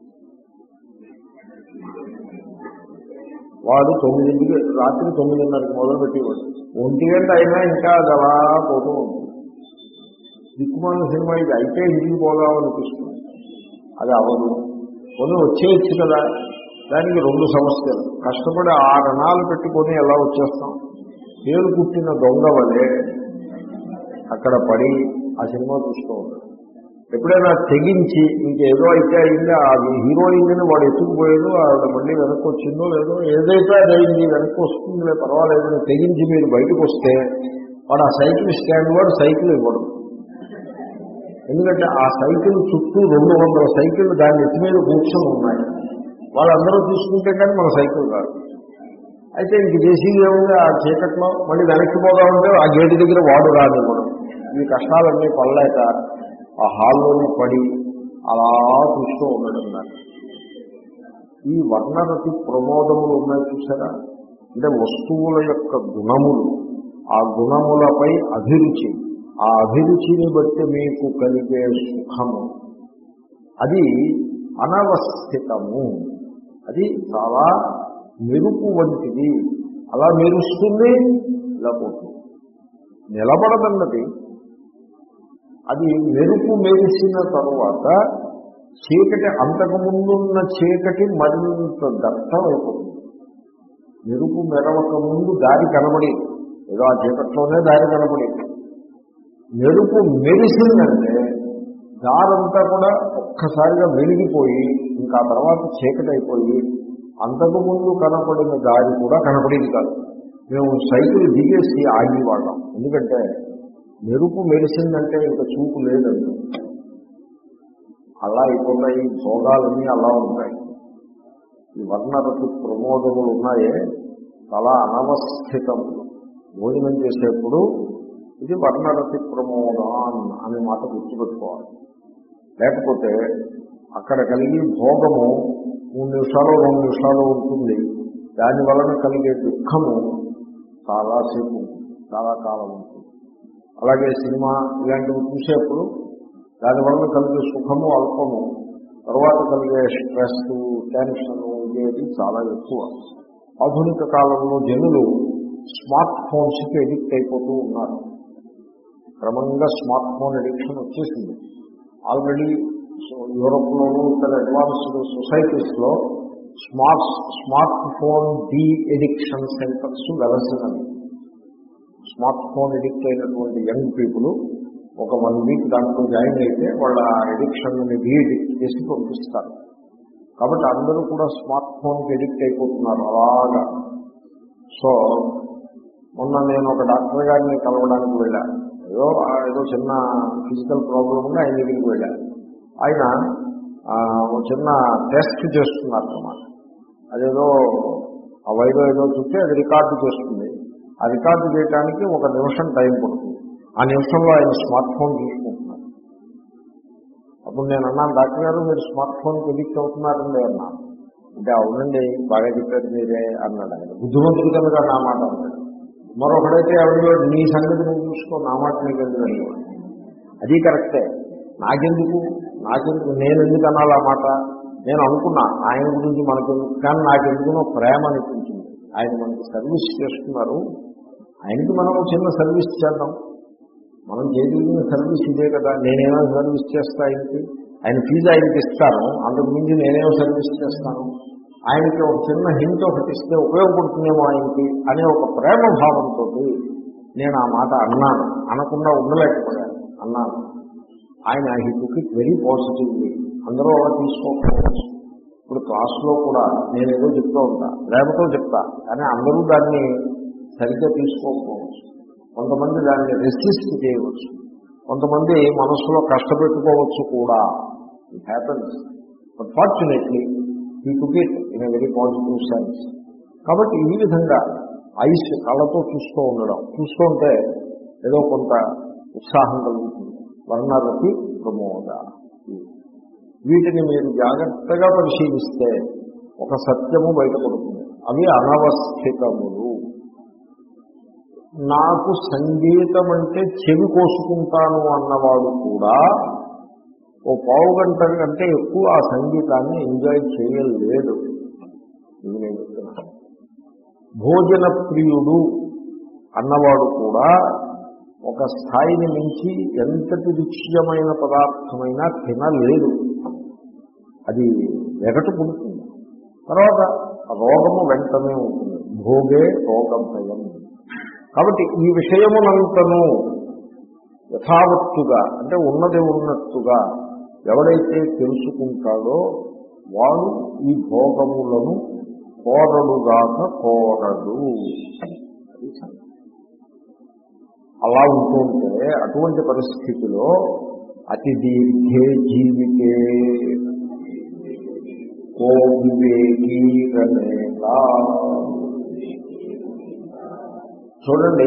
వాడు తొమ్మిదింటికి రాత్రి తొమ్మిదిన్నరకి మొదలుపెట్టేవాడు, ఒంటి గంట అయినా ఇంకా అది అలా పోతూ ఉంటుంది. దిక్కుమాలిన సినిమా ఇది అయితే ఇంటికి పోదామనిపిస్తుంది, అది అవ్వదు. కొన్ని వచ్చేయచ్చు కదా, దానికి రెండు సమస్యలు. కష్టపడి ఆరణాలు పెట్టుకొని ఎలా వచ్చేస్తాం, పేరు పుట్టిన దొంగ వలే అక్కడ పడి ఆ సినిమా చూస్తూ ఉంటాడు. ఎప్పుడైనా తెగించి ఇంకేదో అయితే అయింది, ఆ హీరోయిన్ని వాడు ఎత్తుకుపోయాడు, ఆవిడ మళ్ళీ వెనక్కి వచ్చిందో లేదో, ఏదైతే అదైంది వెనక్కి వస్తుందిలే పర్వాలేదని తెగించి మీరు బయటకు వస్తే వాడు ఆ సైకిల్ స్టాండ్ వాడు సైకిల్ ఇవ్వడు. ఎందుకంటే ఆ సైకిల్ చుట్టూ రెండు వందల సైకిల్ దాని ఎత్తి మీద కూర్చొని ఉన్నాయి. వాళ్ళందరూ తీసుకుంటే కానీ మన సైకిల్ కాదు. అయితే ఇంక చేసేది ఏముంది, ఆ చీకట్లో మళ్ళీ వెనక్కి పోదామంటే ఆ గేటు దగ్గర వాడు రానివ్వడం. ఈ కష్టాలన్నీ పడలేక ఆ హాల్లోనే పడి అలా చూస్తూ ఉండడం. దాన్ని ఈ వర్ణరతి ప్రమోదములు ఉన్నాయి చూసారా, అంటే వస్తువుల యొక్క గుణములు, ఆ గుణములపై అభిరుచి, ఆ అభిరుచిని బట్టి మీకు కలిగే సుఖము, అది అనవస్థితము, అది చాలా మెరుపు వంటిది. అలా మెరుస్తుంది, ఇలా పోతుంది, నిలబడదన్నది. అది మెరుపు మెరిసిన తరువాత చీకటి, అంతకుముందున్న చీకటి మరింత దట్టమైపోతుంది. మెరుపు మెరవక ముందు దారి కనబడి, ఏదో ఆ చీకట్లోనే దారి కనబడి, మెరుపు మెరిసిందంటే దారంతా కూడా ఒక్కసారిగా వెలిగిపోయి ఇంకా తర్వాత చీకటి అయిపోయి అంతకుముందు కనపడిన దారి కూడా కనపడేది కాదు. మేము సైకిల్ దిగేసి ఆగివాళ్ళం, ఎందుకంటే మెరుపు మెరిసిందంటే ఇంకా చూపు లేదండి. అలా అయిపోతాయి భోగాలన్నీ, అలా ఉంటాయి. ఈ వర్ణరతి ప్రమోదములు ఉన్నాయే చాలా అనవస్థితములు. భోజనం చేసేప్పుడు ఇది వర్ణరతి ప్రమోదాన్ అనే మాట గుర్తుపెట్టుకోవాలి. లేకపోతే అక్కడ కలిగి భోగము మూడు నిమిషాలు రెండు నిమిషాలు ఉంటుంది, దాని వలన కలిగే దుఃఖము చాలాసేపు చాలా కాలం ఉంటుంది. అలాగే సినిమా ఇలాంటివి చూసేప్పుడు దాని వలన కలిగే సుఖము అల్పము, తర్వాత కలిగే స్ట్రెస్ టెన్షన్ ఇదేది చాలా ఎక్కువ. ఆధునిక కాలంలో జనులు స్మార్ట్ ఫోన్స్కి ఎడిక్ట్ అయిపోతూ ఉన్నారు. క్రమంగా స్మార్ట్ ఫోన్ ఎడిక్షన్ వచ్చేసింది. ఆల్రెడీ యూరోప్లోనూ ఇతర అడ్వాన్స్డ్ సొసైటీస్లో smart smart phone de addiction centres వెలసినవి. స్మార్ట్ ఫోన్ ఎడిక్ట్ అయినటువంటి యంగ్ పీపుల్ ఒక వన్ వీక్ దాంట్లో జాయిన్ అయితే వాళ్ళ ఎడిక్షన్ని డీ ఎడిక్ట్ చేసి పంపిస్తారు. కాబట్టి అందరూ కూడా స్మార్ట్ ఫోన్కి ఎడిక్ట్ అయిపోతున్నారు అలాగా. సో మొన్న నేను ఒక డాక్టర్ గారిని కలవడానికి వెళ్ళాను. ఏదో ఏదో చిన్న ఫిజికల్ ప్రాబ్లం ఉంది, ఆయన దగ్గరికి వెళ్ళాను. ఆయన ఒక చిన్న టెస్ట్ చేస్తున్నారు అన్నమాట. అదేదో ఆ వైరో ఏదో చూస్తే అది రికార్డు చేస్తుంది. ఆ రికార్డు చేయడానికి ఒక నిమిషం టైం పడుతుంది. ఆ నిమిషంలో ఆయన స్మార్ట్ ఫోన్ చూసుకుంటున్నారు. అప్పుడు నేను అన్నాను, డాక్టర్ గారు మీరు స్మార్ట్ ఫోన్కి ఎడిక్ట్ అవుతున్నారండి అన్నాను. అంటే అవునండి బాగా చెప్పారు మీరే అన్నాడు ఆయన. బుద్ధిమంతుడు కనుక నా మాట అన్నాడు. మరొకడైతే ఎవరిలో నీ సంగతి నువ్వు చూసుకో, నా మాట నీకు ఎందుకు అనేవాడు. అది కరెక్టే. నాకెందుకు నాకెందుకు నేను ఎందుకు అనాలి ఆ మాట? నేను అనుకున్నా ఆయన గురించి మనకెందుకు, కానీ నాకెందుకునో ప్రేమ అనిపించింది. ఆయన మనకి సర్వీస్ చేస్తున్నారు, ఆయనకి మనం చిన్న సర్వీస్ చేద్దాం. మనం చేయగలిగిన సర్వీస్ ఇదే కదా. నేనేమో సర్వీస్ చేస్తా ఆయనకి, ఆయన ఫీజు ఆయనకి ఇస్తాను, అంతకు మించి నేనేమో సర్వీస్ చేస్తాను. ఆయనకి ఒక చిన్న హింట్ ఒకటి ఇస్తే ఉపయోగపడుతుందేమో ఆయనకి అనే ఒక ప్రేమ భావంతో నేను ఆ మాట అన్నాను. అనకుండా ఉండలేకపోయాను, అన్నాను. ఆయన he took it very positively. అందరూ అలా తీసుకోకపోవచ్చు. ఇప్పుడు క్లాస్లో కూడా నేనేదో చెప్తూ ఉంటా, ప్రేమతో చెప్తా, కానీ అందరూ దాన్ని సరిగ్గా తీసుకోకపోవచ్చు. కొంతమంది దాన్ని రెసిస్ట్ చేయవచ్చు, కొంతమంది మనస్సులో కష్టపెట్టుకోవచ్చు కూడా. It happens. But fortunately he took it in a very positive sense. కాబట్టి ఈ విధంగా ఐస్ కళ్ళతో చూస్తూ ఉండడం, చూస్తూ ఉంటే ఏదో కొంత ఉత్సాహం కలుగుతుంది. వర్ణరతి ప్రమోద, వీటిని మీరు జాగ్రత్తగా పరిశీలిస్తే ఒక సత్యము బయటపడుతుంది. అవి అనవస్థితములు. నాకు సంగీతం అంటే చెవి కోసుకుంటాను అన్నవాడు కూడా ఓ పావు గంట కంటే ఎక్కువ ఆ సంగీతాన్ని ఎంజాయ్ చేయలేడు. ఇది నేను చెప్తున్నాను. భోజన ప్రియుడు అన్నవాడు కూడా ఒక స్థాయిని మించి ఎంతటి రుచ్యమైన పదార్థమైనా తినలేదు. అది వెగటు పుడుతుంది. తర్వాత రోగము వెంటనే ఉంటుంది. భోగే రోగభయం. కాబట్టి ఈ విషయమునంతను యథావత్తుగా, అంటే ఉన్నది ఉన్నట్టుగా ఎవడైతే తెలుసుకుంటాడో వాడు ఈ భోగములను కోరడుగాక కోరడు. అలా ఉంటుంటే అటువంటి పరిస్థితిలో అతి దీర్ఘే జీవితే కో వివేకీరమేలా. చూడండి,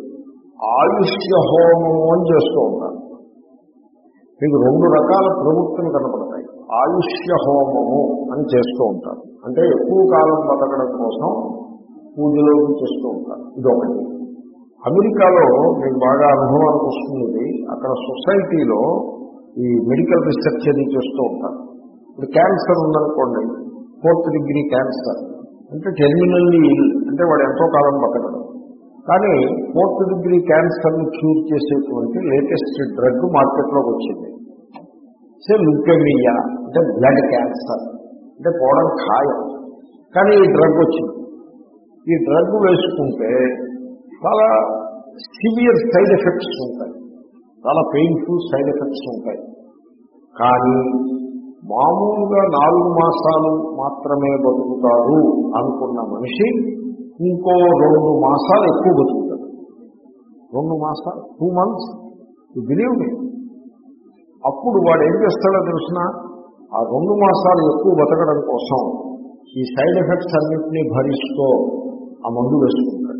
ఆయుష్య హోమము అని చేస్తూ ఉంటారు. మీకు రెండు రకాల ప్రవృత్తులు కనపడతాయి. ఆయుష్య హోమము అని చేస్తూ ఉంటారు, అంటే ఎక్కువ కాలం బతకడం కోసం పూజలు చేస్తూ ఉంటారు. ఇదొకటి. అమెరికాలో మీకు బాగా అనుభవానికి వస్తుంది. అక్కడ సొసైటీలో ఈ మెడికల్ రీసెర్చ్ అది చేస్తూ ఉంటారు. ఇప్పుడు క్యాన్సర్ ఉందనుకోండి, ఫోర్త్ డిగ్రీ క్యాన్సర్ అంటే టెర్మినల్లీ ఇల్, అంటే వాడు ఎంతో కాలం బతకడం. కానీ ఫోర్త్ డిగ్రీ క్యాన్సర్ని క్యూర్ చేసేటువంటి లేటెస్ట్ డ్రగ్ మార్కెట్లోకి వచ్చింది. సే లుకేమియా అంటే బ్లడ్ క్యాన్సర్ అంటే పోవడం ఖాయం. కానీ ఈ డ్రగ్ వచ్చింది. ఈ డ్రగ్ వేసుకుంటే చాలా సివియర్ సైడ్ ఎఫెక్ట్స్ ఉంటాయి, చాలా పెయిన్ఫుల్ సైడ్ ఎఫెక్ట్స్ ఉంటాయి. కానీ మామూలుగా నాలుగు మాసాలు మాత్రమే బతుకుతారు అనుకున్న మనిషి ఇంకో రెండు మాసాలు ఎక్కువ బతుకుతాడు. రెండు మాసాలు two months you believe me. అప్పుడు వాడు ఏం చేస్తాడో తెలిసిన, ఆ రెండు మాసాలు ఎక్కువ బతకడం కోసం ఈ సైడ్ ఎఫెక్ట్స్ అన్నింటినీ భరిస్తూ ఆ మందు వేసుకుంటాడు.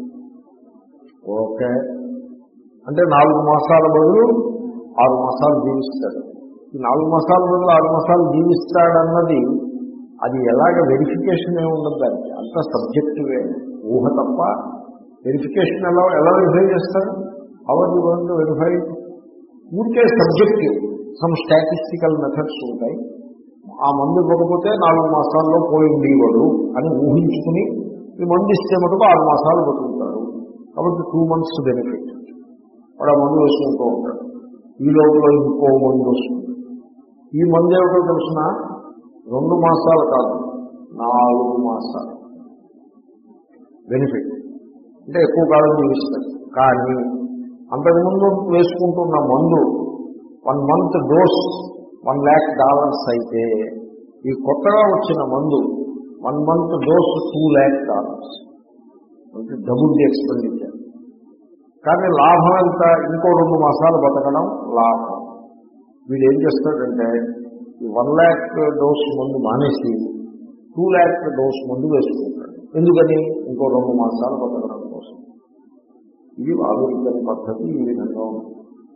ఓకే అంటే నాలుగు మాసాల బదులు ఆరు మాసాలు జీవిస్తాడు. ఈ నాలుగు మాసాల బదులు ఆరు మాసాలు జీవిస్తాడన్నది అది ఎలాగ వెరిఫికేషన్ ఏమి ఉండదు దానికి, అంత సబ్జెక్టివే, ఊహ తప్ప. వెరిఫికేషన్ ఎలా ఎలా వెరిఫై చేస్తారు? Are you going to verify? ఊరికే సబ్జెక్టివ్ సమ్ స్టాటిస్టికల్ మెథడ్స్ ఉంటాయి. ఆ మందు ఇవ్వకపోతే నాలుగు మాసాల్లో పోయి ఉండేవాడు అని ఊహించుకుని ఈ మందు ఇస్తే మటుకు ఆరు మాసాలు బతుకుతారు. కాబట్టి టూ మంత్స్ బెనిఫిట్. వాడు ఆ మందు వేసుకుంటూ ఉంటాడు. ఈ లోపల ఇంకో మందు వస్తుంది. ఈ మందు ఏమిటో తెలిసిన, రెండు మాసాలు కాదు నాలుగు మాసాలు బెనిఫిట్, అంటే ఎక్కువ కాలం జీవిస్తారు. కానీ అంతకుముందు వేసుకుంటున్న మందు one month dose one lakh dollars అయితే ఈ కొత్తగా వచ్చిన మందు one month dose two lakh dollars, అంటే డబుల్ ది ఎక్స్పెండిచర్. కానీ లాభం ఎంత? ఇంకో రెండు మాసాలు బతకడం లాభం. వీడు ఏం చేస్తాడంటే ఈ వన్ ల్యాక్ డోస్ మందు మానేసి టూ ల్యాక్ డోస్ మందు వేసుకుంటాడు. ఎందుకని? ఇంకో రెండు మాసాలు బతకడం కోసం. ఇది ఆధునిక పద్ధతి. ఈ విధంగా ఉంది.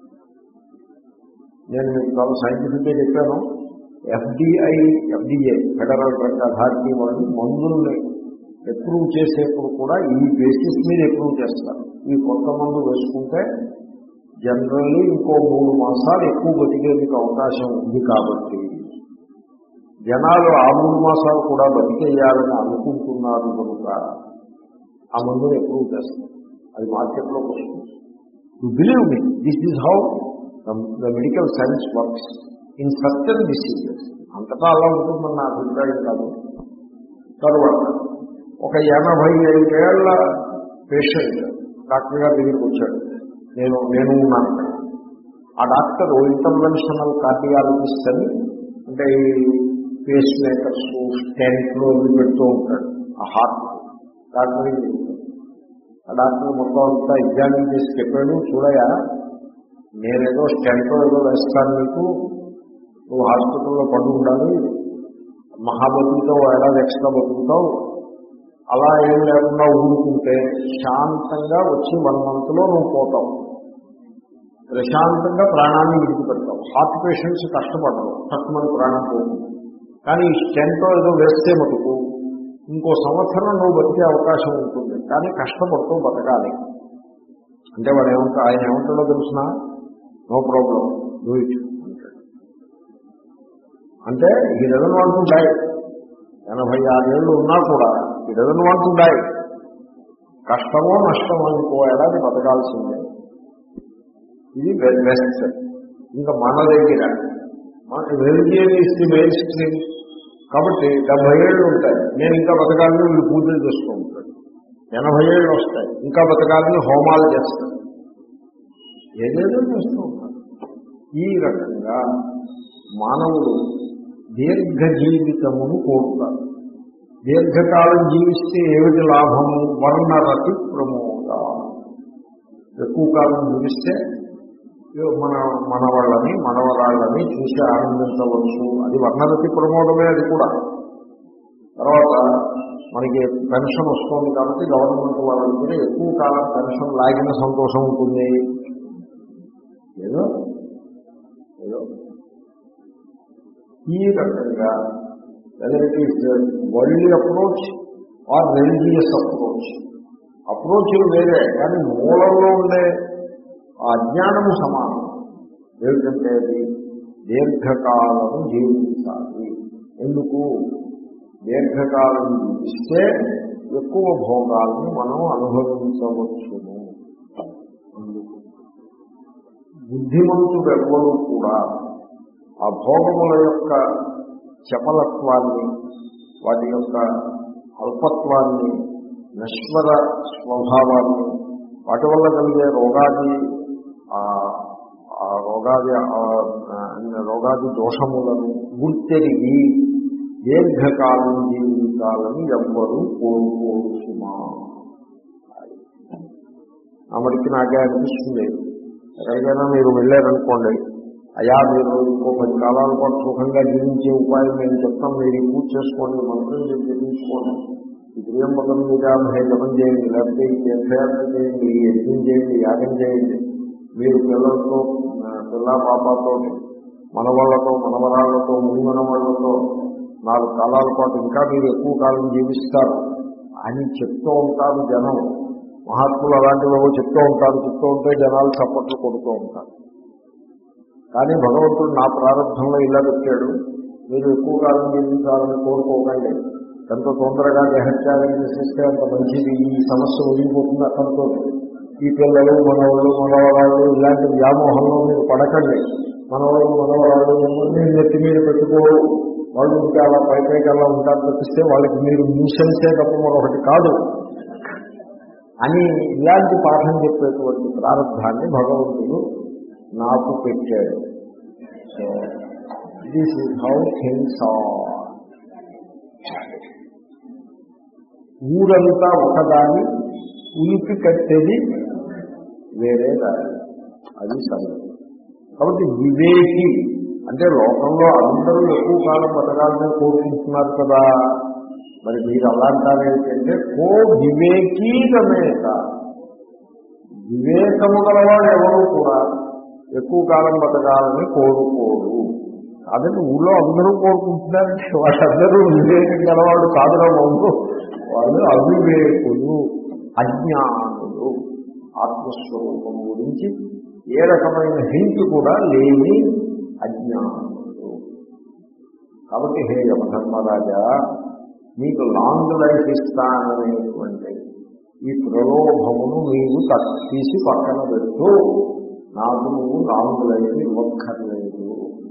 నేను మీకు చాలా సైంటిఫిక్గా చెప్పాను. FDI FDA federal drug authority వాళ్ళు మందుల్ని అప్రూవ్ చేసేప్పుడు కూడా ఈ బేసిస్ మీద అప్రూవ్ చేస్తారు. ఈ కొత్త మందు వేసుకుంటే జనరల్లీ ఇంకో మూడు మాసాలు ఎక్కువ బతికేందుకు అవకాశం ఉంది. కాబట్టి జనాలు ఆ మూడు మాసాలు కూడా బతికేయాలని అనుకుంటున్నారు కనుక ఆ మందుని అప్రూవ్ చేస్తారు. అది మార్కెట్లోకి వస్తుంది. You believe me, this is how the medical science works in certain diseases. అంతటా అలా ఉంటుందని నా అభిప్రాయం కాదు. తరువాత ఒక ఎనభై ఐదేళ్ల పేషెంట్ డాక్టర్ గారి దగ్గరికి వచ్చాడు. నేను నేను ఉన్నాను. ఆ డాక్టర్ ఇంటర్వెన్షనల్ కార్డియాలజిస్ట్ అని, అంటే ఈ పేస్ మేకర్స్ స్టెంట్లు అవి పెడుతూ ఉంటాడు ఆ హార్ట్ డాక్టర్. ఆ డాక్టర్ మొత్తం అంతా ఎగ్జామిన్ చేసి చెప్పాడు, చూడయా నేనేదో స్టెంట్ ఏదో వేస్తాను, నీకు నువ్వు హాస్పిటల్లో పడి ఉండాలి, మహాబతుకుతావు, ఏడాది ఎక్స్ట్రా బతుకుతావు, అలా ఏం లేకుండా ఊరుకుంటే శాంతంగా వచ్చి వన్ మంత్లో నువ్వు పోతావు, ప్రశాంతంగా ప్రాణాన్ని విడిచిపెడతావు. హార్ట్ పేషెంట్స్ కష్టపడరు, తక్కువని ప్రాణం పోతుంది. కానీ ఈ స్టెంట్ ఏదో వేస్తే మటుకు ఇంకో సంవత్సరం నువ్వు బతికే అవకాశం ఉంటుంది, కానీ కష్టపడుతూ బతకాలి. అంటే వాడు ఏమంటా ఆయన ఏమంటాడో తెలుసిన, నో ప్రాబ్లం, డూ ఇట్ అంటాడు. అంటే ఈ డజన్ వాంట్ టు డై. ఎనభై ఆరేళ్ళు ఉన్నా కూడా ఈ డజన్ వాంట్ టు డై. కష్టమో నష్టమో ఇంకో ఏడాది బతకాల్సిందే. ఇది బెస్ట్. ఇంకా మన దగ్గర మన religion is the mainstream. కాబట్టి డెబ్బై ఏళ్ళు ఉంటాయి, నేను ఇంకా బతకాలని వీళ్ళు పూజలు చేస్తూ ఉంటాడు. ఎనభై ఏళ్ళు వస్తాయి, ఇంకా బతకాలని హోమాలు చేస్తాడు, ఏదేదో చేస్తూ ఉంటాడు. ఈ రకంగా మానవుడు దీర్ఘ జీవితమును కోరుతాడు. దీర్ఘకాలం జీవిస్తే ఏమిటి లాభము? వర్ణరతి ప్రమోద. ఎక్కువ కాలం జీవిస్తే మన మనవాళ్ళని మనవరాళ్ళని చూసి ఆనందించవచ్చు. అది వర్ణరతి ప్రమోదమే. అది కూడా తర్వాత మనకి పెన్షన్ వస్తుంది కాబట్టి గవర్నమెంట్ వాళ్ళకి కూడా ఎక్కువ కాలం పెన్షన్ లాగిన సంతోషం ఉంటుంది. ఏదో ఏదో ఈ రకంగా whether it is worldly approach or religious approach, అప్రోచ్లు వేరే కానీ మూలంలో ఉండే ఆ అజ్ఞానము సమానం. ఏమిటంటే అది దీర్ఘకాలము జీవించాలి. ఎందుకు? దీర్ఘకాలం జీవిస్తే ఎక్కువ భోగాలను మనం అనుభవించవచ్చును. బుద్ధిమంతుడు ఎవ్వరూ కూడా ఆ భోగముల యొక్క చపలత్వాన్ని, వాటి యొక్క అల్పత్వాన్ని, నశ్వర స్వభావాన్ని, వాటి వల్ల కలిగే రోగాది రోగాది రోగాది దోషములను గుర్తెరిగి దీర్ఘకాలం జీవితాలని ఎవ్వరూ కోరుకోరు సుమా. అమరికి నాకే అనిపిస్తుంది, ఎక్కడికైనా మీరు వెళ్ళారనుకోండి, అయా మీరు ఇంకో పది కాలాల పాటు సుఖంగా జీవించే ఉపాయం నేను చెప్తాం, మీరు పూజ చేసుకోండి, మంత్రం చెప్పించుకోండి, ఈ ప్రియంబకం మీద జపం చేయండి, లేకపోతే ఈ తీర్థయాత్ర చేయండి, ఈ యజ్ఞం చేయండి, యాగం చేయండి, మీరు పిల్లలతో పిల్ల పాపతో మనవాళ్లతో మనవరాళ్లతో ముని మనవాళ్లతో నాలుగు కాలాల పాటు ఇంకా మీరు ఎక్కువ కాలం జీవిస్తారు అని చెప్తూ ఉంటారు జనం. మహాత్ములు అలాంటివి చెప్తూ ఉంటారు. చెప్తూ ఉంటే జనాలు చప్పట్లు కొడుతూ ఉంటారు. కానీ భగవంతుడు నా ప్రారంభంలో ఇలా పెట్టాడు, మీరు ఎక్కువ కాలం జీవించాలని కోరుకోకండి, ఎంత తొందరగా దేహత్యాగం చేసేస్తే అంత మంచిది, ఈ సమస్య వదిలిపోతుంది అక్కడితో. ఈ పిల్లలు మనవాళ్ళు మనవరాళ్ళు ఇలాంటి వ్యామోహంలో మీరు పడకండి. మనవాళ్ళు మనవరాళ్ళు మిమ్మల్ని నెత్తి మీద పెట్టుకోరు, వాళ్ళు ఇంకా అలా పైపైకి అలా ఉంటారు తప్పిస్తే వాళ్ళకి మీరు న్యూసెన్సే తప్ప మరొకటి కాదు అని ఇలాంటి పాఠం చెప్పేటువంటి ప్రారంభాన్ని భగవంతుడు నాకు పెట్టాడు. So this is how things are. ఊరంతా ఒకదాన్ని ఉలిపి కట్టేది వేరే దాని, అది సంగతి. కాబట్టి వివేకి అంటే లోకంలో అందరూ ఎక్కువ కాలం బతకాలని కోరుకుంటున్నారు కదా, మరి మీరు అలా అంటారేంటంటే కో వివేకీగమేక, వివేకము గలవాడు ఎవరు కూడా ఎక్కువ కాలం బతకాలని కోరుకోరు. అదే ఊళ్ళో అందరూ కోరుకుంటున్నారంటే వాళ్ళందరూ వివేకం గలవాడు కాదురా బాబు, వాళ్ళు అవివేకులు, అజ్ఞానులు, ఆత్మస్వరూపం గురించి ఏ రకమైన హింట్ కూడా లేని అజ్ఞానులు. కాబట్టి హే యమధర్మరాజా, నీకు లాంగ్ లైఫ్ ఇస్తాననేటువంటి ఈ ప్రలోభమును నీవు తీసి పక్కన పెట్టు, నాకు నువ్వు లాంగ్ లైఫ్ ఇవ్వక్కర్లేదు.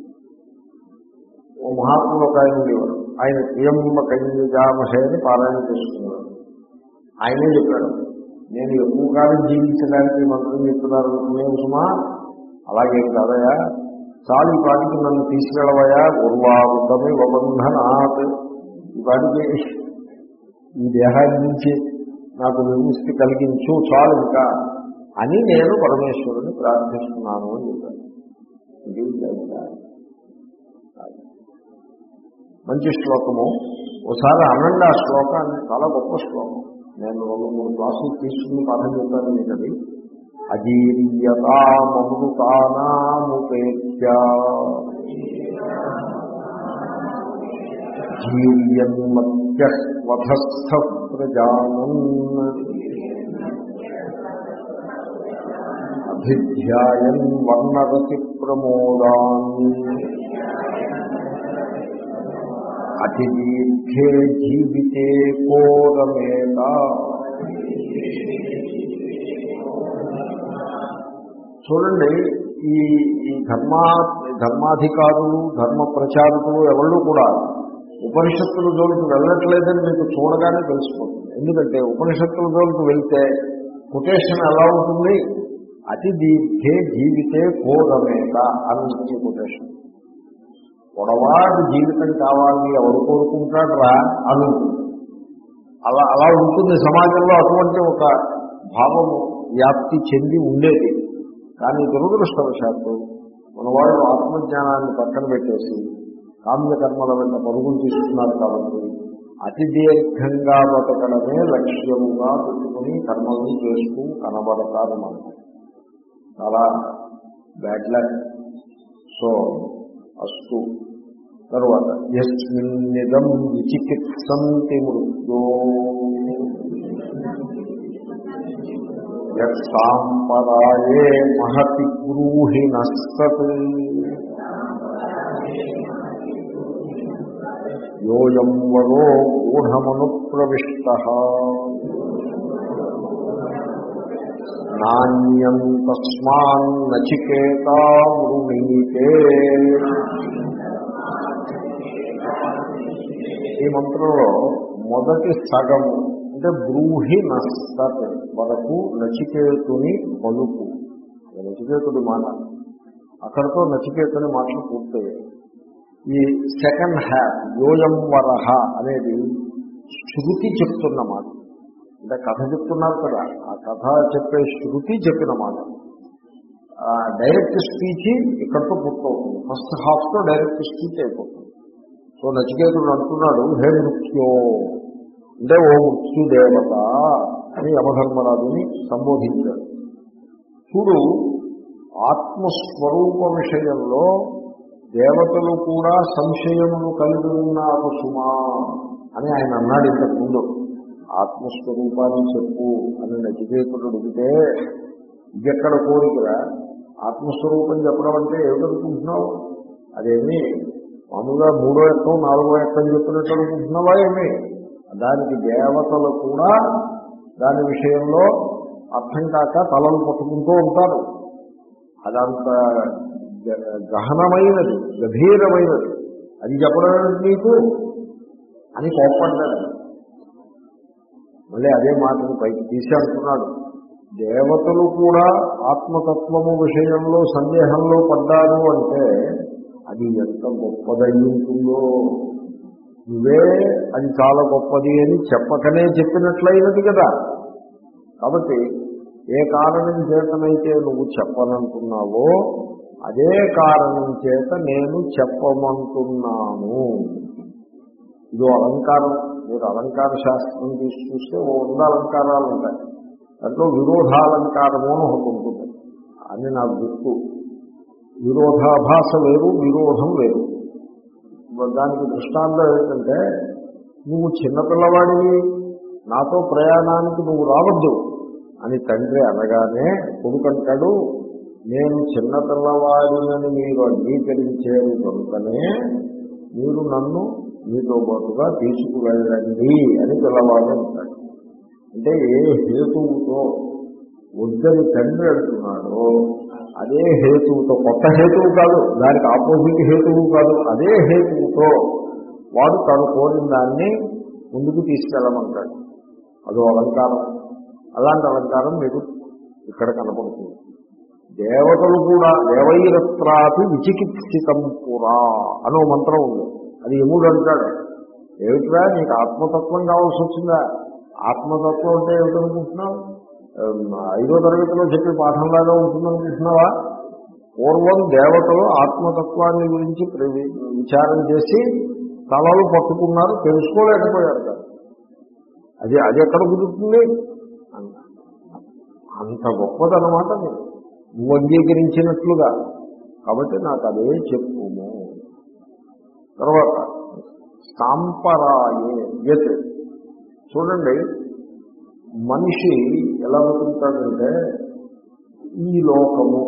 ఓ మహాత్ములు ఒక ఆయన ఉండేవారు, ఆయన ప్రియంబ కన్యజామహే అని పారాయణ చేసుకున్నారు. ఆయనే చెప్పాడు, నేను ఎక్కువ కాలం జీవించడానికి మంత్రం చెప్తున్నారు అనుకునే సుమా, అలాగేం కాదయా, చాలు ఈ పాటికి నన్ను తీసుకెళ్ళవయా, ఉర్వారుతమి వబంధనాత్, ఈ పాటికి ఈ దేహాన్ని నుంచి నాకు విముక్తి కలిగించు, చాలు ఇంకా అని నేను పరమేశ్వరుని ప్రార్థిస్తున్నాను అని చెప్పాను. మంచి శ్లోకము, ఒకసారి అనండి ఆ శ్లోకాన్ని, చాలా గొప్ప శ్లోకం. నేను రెండు మూడు క్లాసులు తీసుకుని పాఠం చెప్పాను మీకు. అది అజీర్యతామృతానాముపేత్య జీర్యన్మత్యవధస్థ ప్రజానన్ అభిధ్యాయన్ వర్ణరతి ప్రమోదాన్ అతిదీర్ఘే జీవితే కోరమేత. చూడండి, ఈ ఈ ధర్మా ధర్మాధికారులు ధర్మ ప్రచారకులు ఎవరు కూడా ఉపనిషత్తుల జోలికి వెళ్ళట్లేదని మీకు చూడగానే తెలిసిపోతుంది. ఎందుకంటే ఉపనిషత్తుల జోలికి వెళ్తే కొటేషన్ ఎలా ఉంటుంది, అతి దీర్ఘే జీవితే కోరమేత అని కొటేషన్. పొడవాటి జీవితం కావాలని ఎవరు కోరుకుంటాడు రా అని అలా అలా ఉంటుంది సమాజంలో. అటువంటి ఒక భావము వ్యాప్తి చెంది ఉండేది. కానీ దురదృష్టవశాత్తు మన వాళ్ళు ఆత్మజ్ఞానాన్ని పక్కన పెట్టేసి కామ్యకర్మల వెంట పరుగులు తీసుకున్నారు కాబట్టి అతి దీర్ఘంగా బతకడమే లక్ష్యముగా పెట్టుకుని కర్మలను చేస్తూ కనబడతారు మనకు. చాలా బ్యాడ్ లక్. సో అస్తు. తర్వాత యస్మిన్నిదం విచికిత్సంతి మృత్యో యత్సాంపరాయే మహతి బ్రూహి నస్తత్ యోయం వరో గూఢమను ప్రవిష్టః నాణ్యం తస్మాన్ నచికేతా వృణీతే. ఈ మంత్రంలో మొదటి సగము అంటే బ్రూహి నస్తత్ వరకు నచికేతుని పలుకు, నచికేతుడి మాట, అక్కడితో నచికేతుని మాటలు పూర్తయ్యాయి. ఈ సెకండ్ హ్యాఫ్ యోయం వరహ అనేది శృతి చెప్తున్న మాట, అంటే కథ చెప్తున్నారు కదా, ఆ కథ చెప్పే శృతి చెప్పిన మాట. డైరెక్ట్ స్పీచ్ ఇక్కడితో పూర్తవుతుంది. ఫస్ట్ హాఫ్తో డైరెక్ట్ స్పీచ్ అయిపోతుంది. సో నచికేతుడు అంటున్నాడు, హే మృత్యో అంటే ఓ మృత్యుదేవత అని యమధర్మరాజుని సంబోధించాడు. చూడు, ఆత్మస్వరూప విషయంలో దేవతలు కూడా సంశయమును కలిగి ఉన్నారు సుమా అని ఆయన అన్నాడు ఇంతకుముందు. ఆత్మస్వరూపాన్ని చెప్పు అని నచికేతుడు అడిగితే ఇదెక్కడ కోరికరా? ఆత్మస్వరూపం చెప్పడం అంటే ఏమిటనుకుంటున్నావు? అదేమి మామూలుగా మూడో ఎక్కం నాలుగో ఎక్కం చెప్పినట్టు అనుకుంటున్నావా ఏమి? దానికి దేవతలు కూడా దాని విషయంలో అర్థం కాక తలలు పట్టుకుంటూ ఉంటారు. అదంత గహనమైనది, గభీరమైనది, అది చెప్పడం నీకు అని కోప్పడ్డాడు. మళ్ళీ అదే మాటను పైకి తీసి అంటున్నాడు, దేవతలు కూడా ఆత్మతత్వము విషయంలో సందేహంలో పడ్డారు అంటే అది ఎంత గొప్పదై ఉంటుందో. నువ్వే అది చాలా గొప్పది అని చెప్పకనే చెప్పినట్లయినది కదా. కాబట్టి ఏ కారణం చేతనైతే నువ్వు చెప్పనంటున్నావో అదే కారణం చేత నేను చెప్పమంటున్నాను. ఇదో అలంకారం. మీరు అలంకార శాస్త్రం తీసి చూస్తే ఓ వంద అలంకారాలు ఉంటాయి. దాంట్లో విరోధాలంకారము అని ఒకటి ఉంటుంది అని నాకు గుర్తు. విరోధాభాస వేరు, విరోధం వేరు. దానికి దృష్టాంతం ఏంటంటే, నువ్వు చిన్నపిల్లవాడివి, నాతో ప్రయాణానికి నువ్వు రావద్దు అని తండ్రి అనగానే కొడుకంటాడు, నేను చిన్నపిల్లవాడినని మీరు అంగీకరించేది కనుకనే మీరు నన్ను మీతో పాటుగా తీసుకువెళ్ళండి అని పిల్లవాడు అంటాడు. అంటే ఏ హేతువుతో వద్దని తండ్రి అంటున్నాడో అదే హేతువుతో, కొత్త హేతువు కాదు, దానికి ఆపోజిట్ హేతువు కాదు, అదే హేతువుతో వాడు తను కోరిన దాన్ని ముందుకు తీసుకెళ్ళమంటాడు. అదో అలంకారం. అలాంటి అలంకారం మీకు ఇక్కడ కనపడుతుంది. దేవతలు కూడా దేవైరత్రాపి విచికిత్సితం పురా అనో మంత్రం ఉంది. అది యముడు అంటాడు, ఏమిట్రా నీకు ఆత్మతత్వం కావాల్సి వచ్చిందా? ఆత్మతత్వం అంటే ఏమిటనుకుంటున్నావు? ఐదో తరగతిలో చెప్పే పాఠంలాగా ఉంటుందనుకుంటున్నావా? పూర్వం దేవతలు ఆత్మతత్వాన్ని గురించి విచారం చేసి తలలు పట్టుకున్నారు, తెలుసుకోలేకపోయారు కదా. అది అది ఎక్కడ కుదురుతుంది? అంత గొప్పదన్నమాట నువ్వు అంగీకరించినట్లుగా. కాబట్టి నాకు అదే చెప్పుము. తర్వాత సాంపరాయే యత్. చూడండి, మనిషి ఎలా బతుకుతాడంటే, ఈ లోకము,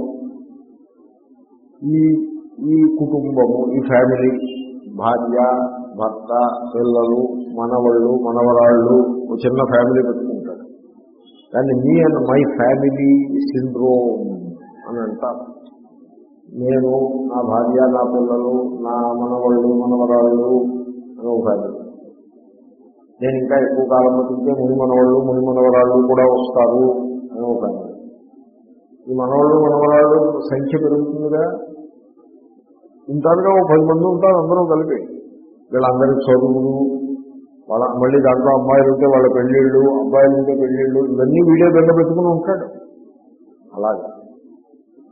ఈ ఈ కుటుంబము, ఈ ఫ్యామిలీ, భార్య, భర్త, పిల్లలు, మనవళ్ళు, మనవరాళ్ళు, ఒక చిన్న ఫ్యామిలీ పెట్టుకుంటాడు. దాన్ని me and my family syndrome అని అంటారు. నేను, నా భార్య, నా పిల్లలు, నా మనవళ్ళు, మనవరాళ్ళు అని ఒక ఫ్యామిలీ. నేను ఇంకా ఎక్కువ కాలం బతికితే ముని మనవాళ్ళు, ముని మనవరాళ్ళు కూడా వస్తారు అని ఒక ఫ్యామిలీ. ఈ మనవాళ్ళు మనవరాళ్ళు సంఖ్య పెరుగుతుందిగా, ఉంటారుగా, ఓ పది మంది ఉంటారు అందరూ కలిపి. వీళ్ళందరి చదువులు, వాళ్ళ మళ్ళీ దాంట్లో అమ్మాయిలు ఉంటే వాళ్ళ పెళ్ళిళ్ళు, అబ్బాయిలు ఉంటే పెళ్ళిళ్ళు, ఇవన్నీ వీడియో దండ పెట్టుకుని ఉంటాడు. అలాగే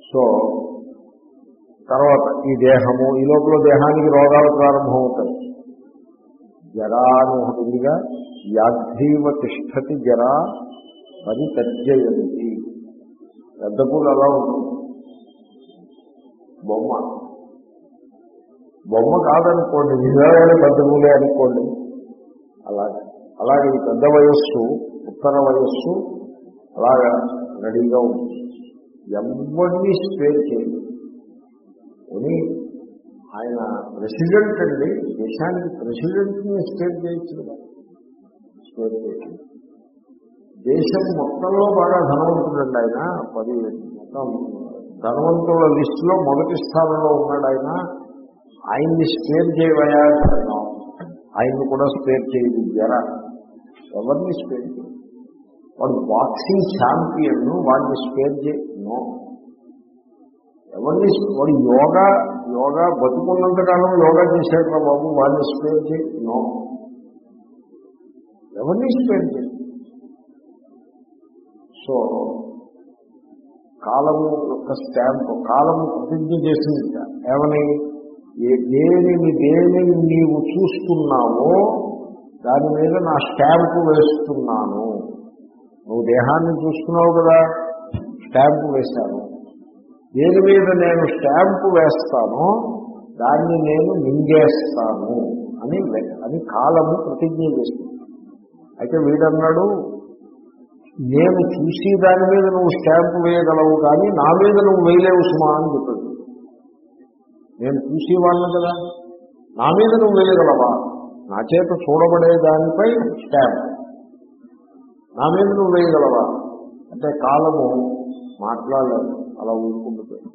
సో తర్వాత ఈ దేహము, ఈ లోపల దేహానికి రోగాలు ప్రారంభమవుతాయి. జరా అని ఒకటి ఉందిగా, వ్యాధీవ తిష్టతి జరా పరితర్జయంతి. పెద్ద పూలు అలా ఉంటుంది. బొమ్మ బొమ్మ కాదనుకోండి, నిజమైన పెద్ద పూలే అనుకోండి. అలాగే అలాగే ఈ పెద్ద వయస్సు, ఉత్తర వయస్సు అలాగా రెడీగా ఉంటుంది. ఎవరిని స్పేర్ చేయదు. అని ఆయన ప్రెసిడెంట్ అండి, దేశానికి ప్రెసిడెంట్ని స్పేర్ చేయొచ్చు కదా. స్పేర్ చేయొచ్చు. దేశం మొత్తంలో బాగా ధనవంతుడండి ఆయన. పది మొత్తం ధనవంతుల లిస్టులో మొదటి స్థానంలో ఉన్నాడు ఆయన. ఆయన్ని స్పేర్ చేయవయా అంటున్నాం. ఆయన్ని కూడా స్పేర్ చేయదు జర. ఎవరిని స్పేర్ చేయదు. వాడు బాక్సింగ్ ఛాంపియన్, వాడిని స్పేర్ చేయను. ఎవరిని వాడు యోగా యోగా బతుకున్నంతకాలం యోగా చేశాడు రా బాబు, వాడిని స్పేర్ చేయను. ఎవరిని స్పేర్ చేయదు. సో కాలము యొక్క స్టాంపు, కాలము ప్రతిజ్ఞ చేసింది ఏమని, దేనిని దేనిని నీవు చూస్తున్నావో దాని మీద నా స్టాంపు వేస్తున్నాను. నువ్వు దేహాన్ని చూస్తున్నావు కదా, స్టాంపు వేశాను. దేని మీద నేను స్టాంపు వేస్తానో దాన్ని నేను మింగేస్తాను అని అని కాలము ప్రతిజ్ఞ చేస్తుంది. అయితే వీడన్నాడు, నేను చూసి దాని మీద నువ్వు స్టాంపు వేయగలవు కానీ నా మీద నువ్వు వేయలేవు సుమా అని చెప్పాడు. నేను చూసేవాళ్ళను కదా, నా మీద నువ్వు వేయగలవా? నా చేత చూడబడే దానిపై స్టాంప్, నా మీద నువ్వు వేయగలవా అంటే కాలము మాట్లాడలేదు, అలా ఊరుకుంటుపోయింది.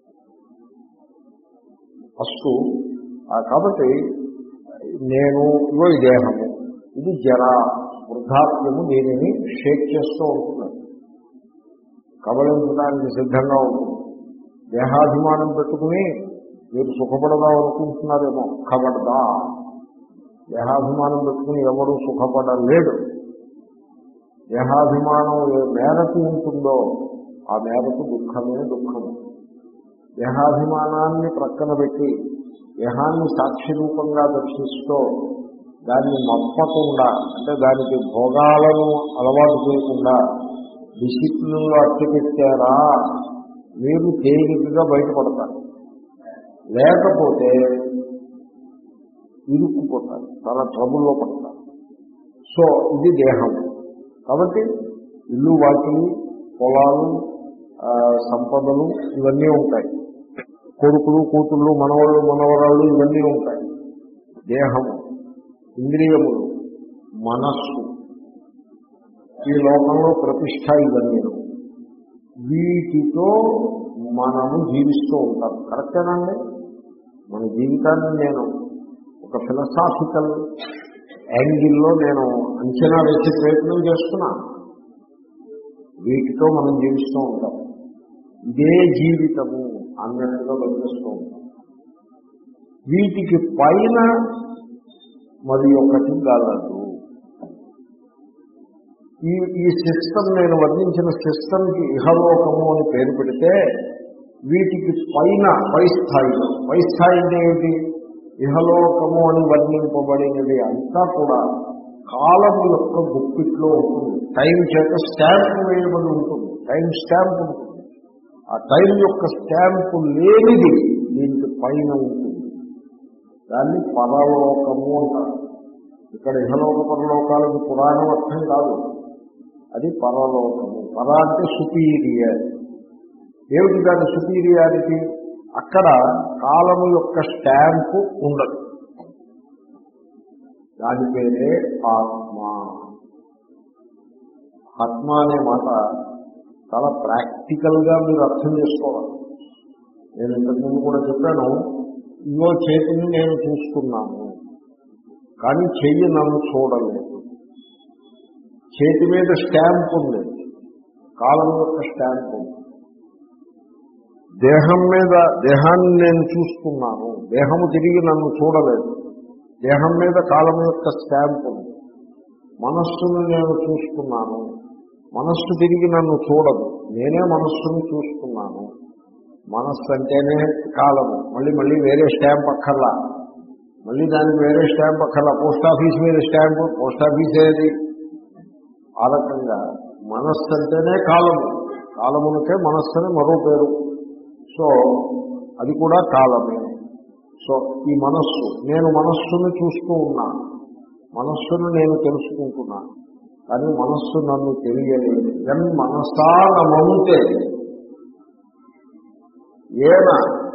ఫస్ట్ కాబట్టి నేను ఇవో ఈ దేహము, ఇది జర, వృద్ధాప్యము దీనిని షేక్ చేస్తూ ఉంటున్నాడు, కబలించడానికి సిద్ధంగా ఉంటుంది. దేహాభిమానం పెట్టుకుని మీరు సుఖపడదాం అనుకుంటున్నారేమో, కబడదా. దేహాభిమానం పెట్టుకుని ఎవరు సుఖపడలేడు. దేహాభిమానం ఏ మేరకు ఉంటుందో ఆ మేరకు దుఃఖమే దుఃఖము. దేహాభిమానాన్ని ప్రక్కన పెట్టి దేహాన్ని సాక్షి రూపంగా దర్శిస్తూ దాన్ని మప్పకుండా, అంటే దానికి భోగాలను అలవాటు చేయకుండా డిసిప్లిన్లో అట్టపెట్టారా మీరు తేలికగా బయటపడతారు. లేకపోతే ఇరుక్కుపోతారు, చాలా ట్రబుల్లో పడతారు. సో ఇది దేహం. కాబట్టి ఇల్లు, వాకిలి, పొలాలు, సంపదలు ఇవన్నీ ఉంటాయి. కొడుకులు, కూతుళ్ళు, మనవళ్ళు, మనవరాళ్ళు ఇవన్నీ ఉంటాయి. దేహము, ఇంద్రియములు, మనస్సు, ఈ లోకంలో ప్రతిష్ట ఇవన్నీ. వీటితో మనము జీవిస్తూ ఉంటాం. కరెక్టేనండి? మన జీవితాన్ని నేను ఒక ఫిలసాఫికల్ యాంగిల్లో నేను అంచనా వేసే ప్రయత్నం చేస్తున్నా. వీటితో మనం జీవిస్తూ ఉంటాం. ఇదే జీవితము అన్నట్టుగా బతికేస్తూ ఉంటాం. వీటికి పైన మరి ఒకటి గలదు. ఈ ఈ సిస్టమ్, నేను వర్ణించిన సిస్టమ్కి ఇహలోకము అని పేరు పెడితే వీటికి పైన పై స్థాయిలో, పై స్థాయి ఏమిటి? ఇహలోకము అని వర్ణింపబడినది అంతా కూడా కాలము యొక్క గుప్పిట్లో ఉంటుంది. టైం చేత స్టాంపు వేయబడి ఉంటుంది, టైం స్టాంప్ ఉంటుంది. ఆ టైం యొక్క స్టాంపు లేనిది దీనికి పైన ఉంటుంది. దాన్ని పరలోకము అంటారు. ఇక్కడ ఇహలోక పరలోకాలకు పురాణం అర్థం కాదు, అది పరలోకము. పర అంటే సుపీరియర్. ఏమిటి దాని సుపీరియారిటీ? అక్కడ కాలము యొక్క స్టాంపు ఉండదు. దాని పేరే ఆత్మ. ఆత్మ అనే మాట చాలా ప్రాక్టికల్గా మీరు అర్థం చేసుకోవాలి. నేను ఇంతకుముందు కూడా చెప్పాను, ఇవో చేతిని నేను చూస్తున్నాను కానీ చెయ్యి నన్ను చూడలేదు. చేతి మీద స్టాంప్ ఉంది, కాలం యొక్క స్టాంప్ ఉంది. దేహం మీద, దేహాన్ని నేను చూస్తున్నాను, దేహము తిరిగి నన్ను చూడలేదు. దేహం మీద కాలం యొక్క స్టాంప్ ఉంది. మనస్సును నేను చూస్తున్నాను, మనస్సు తిరిగి నన్ను చూడదు, నేనే మనస్సును చూస్తున్నాను. మనస్సు అంటేనే కాలము. మళ్ళీ మళ్ళీ వేరే స్టాంప్ అక్కర్లా, మళ్ళీ దానికి వేరే స్టాంప్ అక్కర్లా. పోస్ట్ ఆఫీస్ మీద స్టాంపు, పోస్ట్ ఆఫీస్ ఏది. ఆ రకంగా మనస్సు అంటేనే కాలము, కాలమునకే మనస్సు అని మరో పేరు. సో అది కూడా కాలమే. సో ఈ మనస్సు, నేను మనస్సును చూస్తూ ఉన్నా, మనస్సును నేను తెలుసుకుంటున్నాను, కానీ మనస్సు నన్ను తెలియలేదు. ఎన్ మనసా నమనుతే ఏన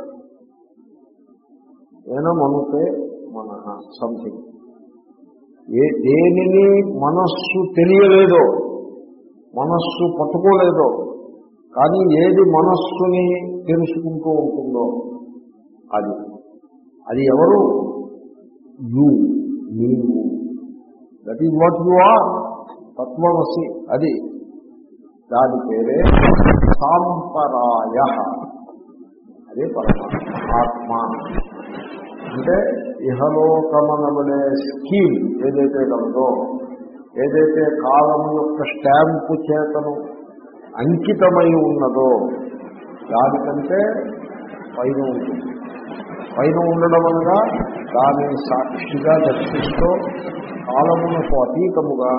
ఏన మనుతే మన సంథింగ్, ఏ దేనిని మనస్సు తెలియలేదో, మనస్సు పట్టుకోలేదో, కానీ ఏది మనస్సుని తెలుసుకుంటూ ఉంటుందో అది అది ఎవరు? యు, నీవు. That is what you are, తత్వమసి. అది దాని పేరే సాంపరాయ. అదే పరమాత్మ. ఆత్మ అంటే ఇహలోకమనబడే స్కీమ్ ఏదైతే కలదో, ఏదైతే కాలం యొక్క స్టాంపు చేతను అంకితమై ఉన్నదో దానికంటే పైన ఉంటుంది. పైన ఉండడం అనగా దానిని సాక్షిగా దర్శిస్తూ కాలమునకు అతీతముగా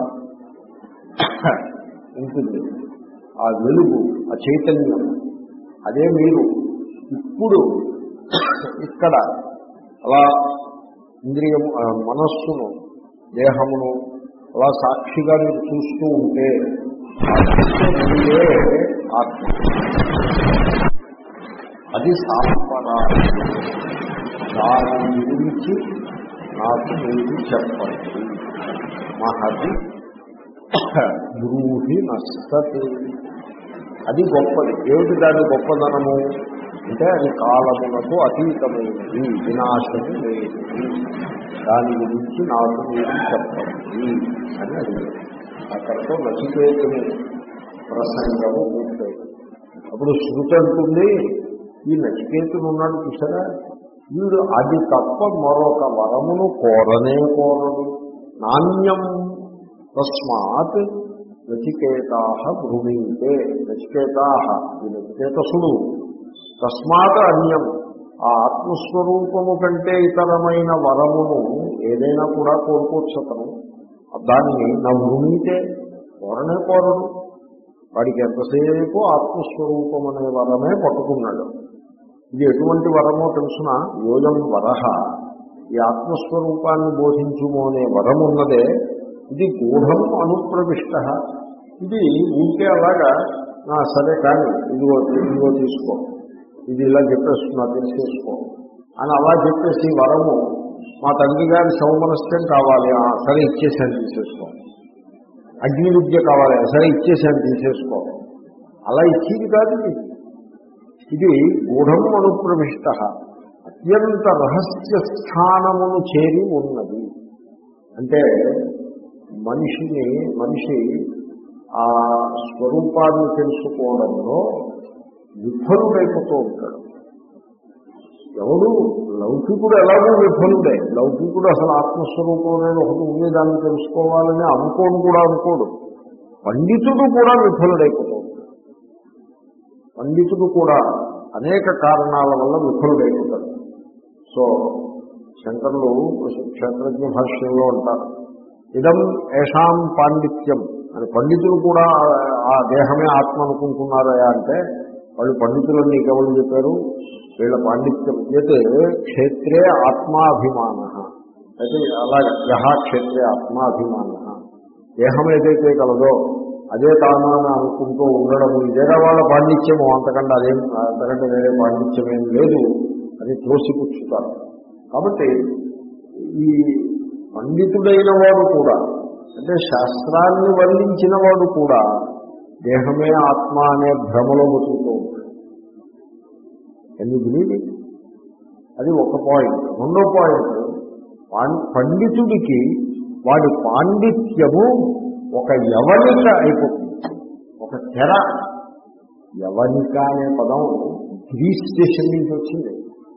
ఉంటుంది. ఆ వెలుగు, ఆ చైతన్యం, అదే మీరు. ఇప్పుడు ఇక్కడ అలా ఇంద్రియము, మనస్సును, దేహమును అలా సాక్షిగా మీరు చూస్తూ ఉంటే ఆత్మ. అది సాంపరాయ. దాని గురించి నాకు మీరు చెప్పండి. మహది బ్రూహి నష్టతి. అది గొప్పది. ఏమిటి దాని గొప్పదనము అంటే అది కాలమునకు అతీతమైనది, వినాశము లేనిది. దాని గురించి నాకు మీరు చెప్పండి అని అడిగారు. అక్కడితో నచికేతుని ప్రసంగము పూర్తయింది. అప్పుడు శృతి అంటుంది, ఈ నచికేతుడు ఉన్నాడు చూసారా, వీడు అది తప్ప మరొక వరమును కోరనే కోరడు. నాణ్యం తస్మాత్ నచికేతాః భ్రూమింతే. నచికేతాః, ఈ నచికేతసుడు, తస్మాత్ అన్యం, ఆ ఆత్మస్వరూపము కంటే ఇతరమైన వరమును ఏదైనా కూడా కోరుకోవచ్చు అతను. దాన్ని నా భూమితే కోరనే కోరడు. వాడికి ఎంతసేపు ఆత్మస్వరూపం అనే వరమే పట్టుకున్నాడు. ఇది ఎటువంటి వరమో తెలుసిన, యోజం వరహ, ఈ ఆత్మస్వరూపాన్ని బోధించుము అనే వరం ఉన్నదే, ఇది గూఢం అనుప్రవిష్ట. ఇది ఇంకే అలాగా సరే కానీ ఇదిగో ఇదిగో తీసుకో, ఇది ఇలా చెప్పేస్తున్నా తెలిసేసుకో అని అలా చెప్పేసి వరము, మా తండ్రి గారి సౌమనస్యం కావాలి, సరే ఇచ్చేసాను తీసేసుకో. అగ్ని విద్య కావాలి, సరే ఇచ్చేసాను తీసేసుకో. అలా ఇచ్చేది కాదు ఇది. ఇది గూఢం అనుప్రవిష్ట, అత్యంత రహస్య స్థానమును చేరి ఉన్నది. అంటే మనిషిని మనిషి ఆ స్వరూపాన్ని తెలుసుకోవడంలో విఫలుడైపోతూ ఉంటాడు. ఎవడు లౌకికుడు ఎలాగో విఫలుడే. లౌకికుడు అసలు ఆత్మస్వరూపం అనేది ఒకటి ఉంది, దాన్ని తెలుసుకోవాలని అనుకోను కూడా అనుకోడు. పండితుడు కూడా విఫలుడైపోతూ ఉంటాడు. పండితుడు కూడా అనేక కారణాల వల్ల విఫలుడైపోతాడు. సో శంకరులు క్షేత్రజ్ఞ భాష్యంలో అంటారు, ఇదం ఏషాం పాండిత్యం అని. పండితులు కూడా ఆ దేహమే ఆత్మ అనుకుంటున్నారయా అంటే వాళ్ళు పండితులను నీకెవరు చెప్పారు? వీళ్ళ పాండిత్యం అయితే క్షేత్రే ఆత్మాభిమాన, అయితే అలాగే యహ క్షేత్రే ఆత్మాభిమాన, దేహం ఏదైతే కలదో అదే తాను అని అనుకుంటూ ఉండడము ఇదేగా వాళ్ళ పాండిత్యము. అంతకంటే అదేం అంతకంటే వేరే పాండిత్యం ఏం లేదు అని త్రోసిపుచ్చుతారు. కాబట్టి ఈ పండితుడైన వాడు కూడా, అంటే శాస్త్రాన్ని వర్ణించిన వాడు కూడా దేహమే ఆత్మ అనే భ్రమలో బతుకుతూ ఉంటాడు. ఎన్ని బిలీవ్ ఇట్? అది ఒక పాయింట్. రెండో పాయింట్, పండితుడికి వాడి పాండిత్యము ఒక యవనిక అయిపోతుంది, ఒక తెర. యవనిక అనే పదం గ్రీస్ దేశం నుంచి వచ్చింది.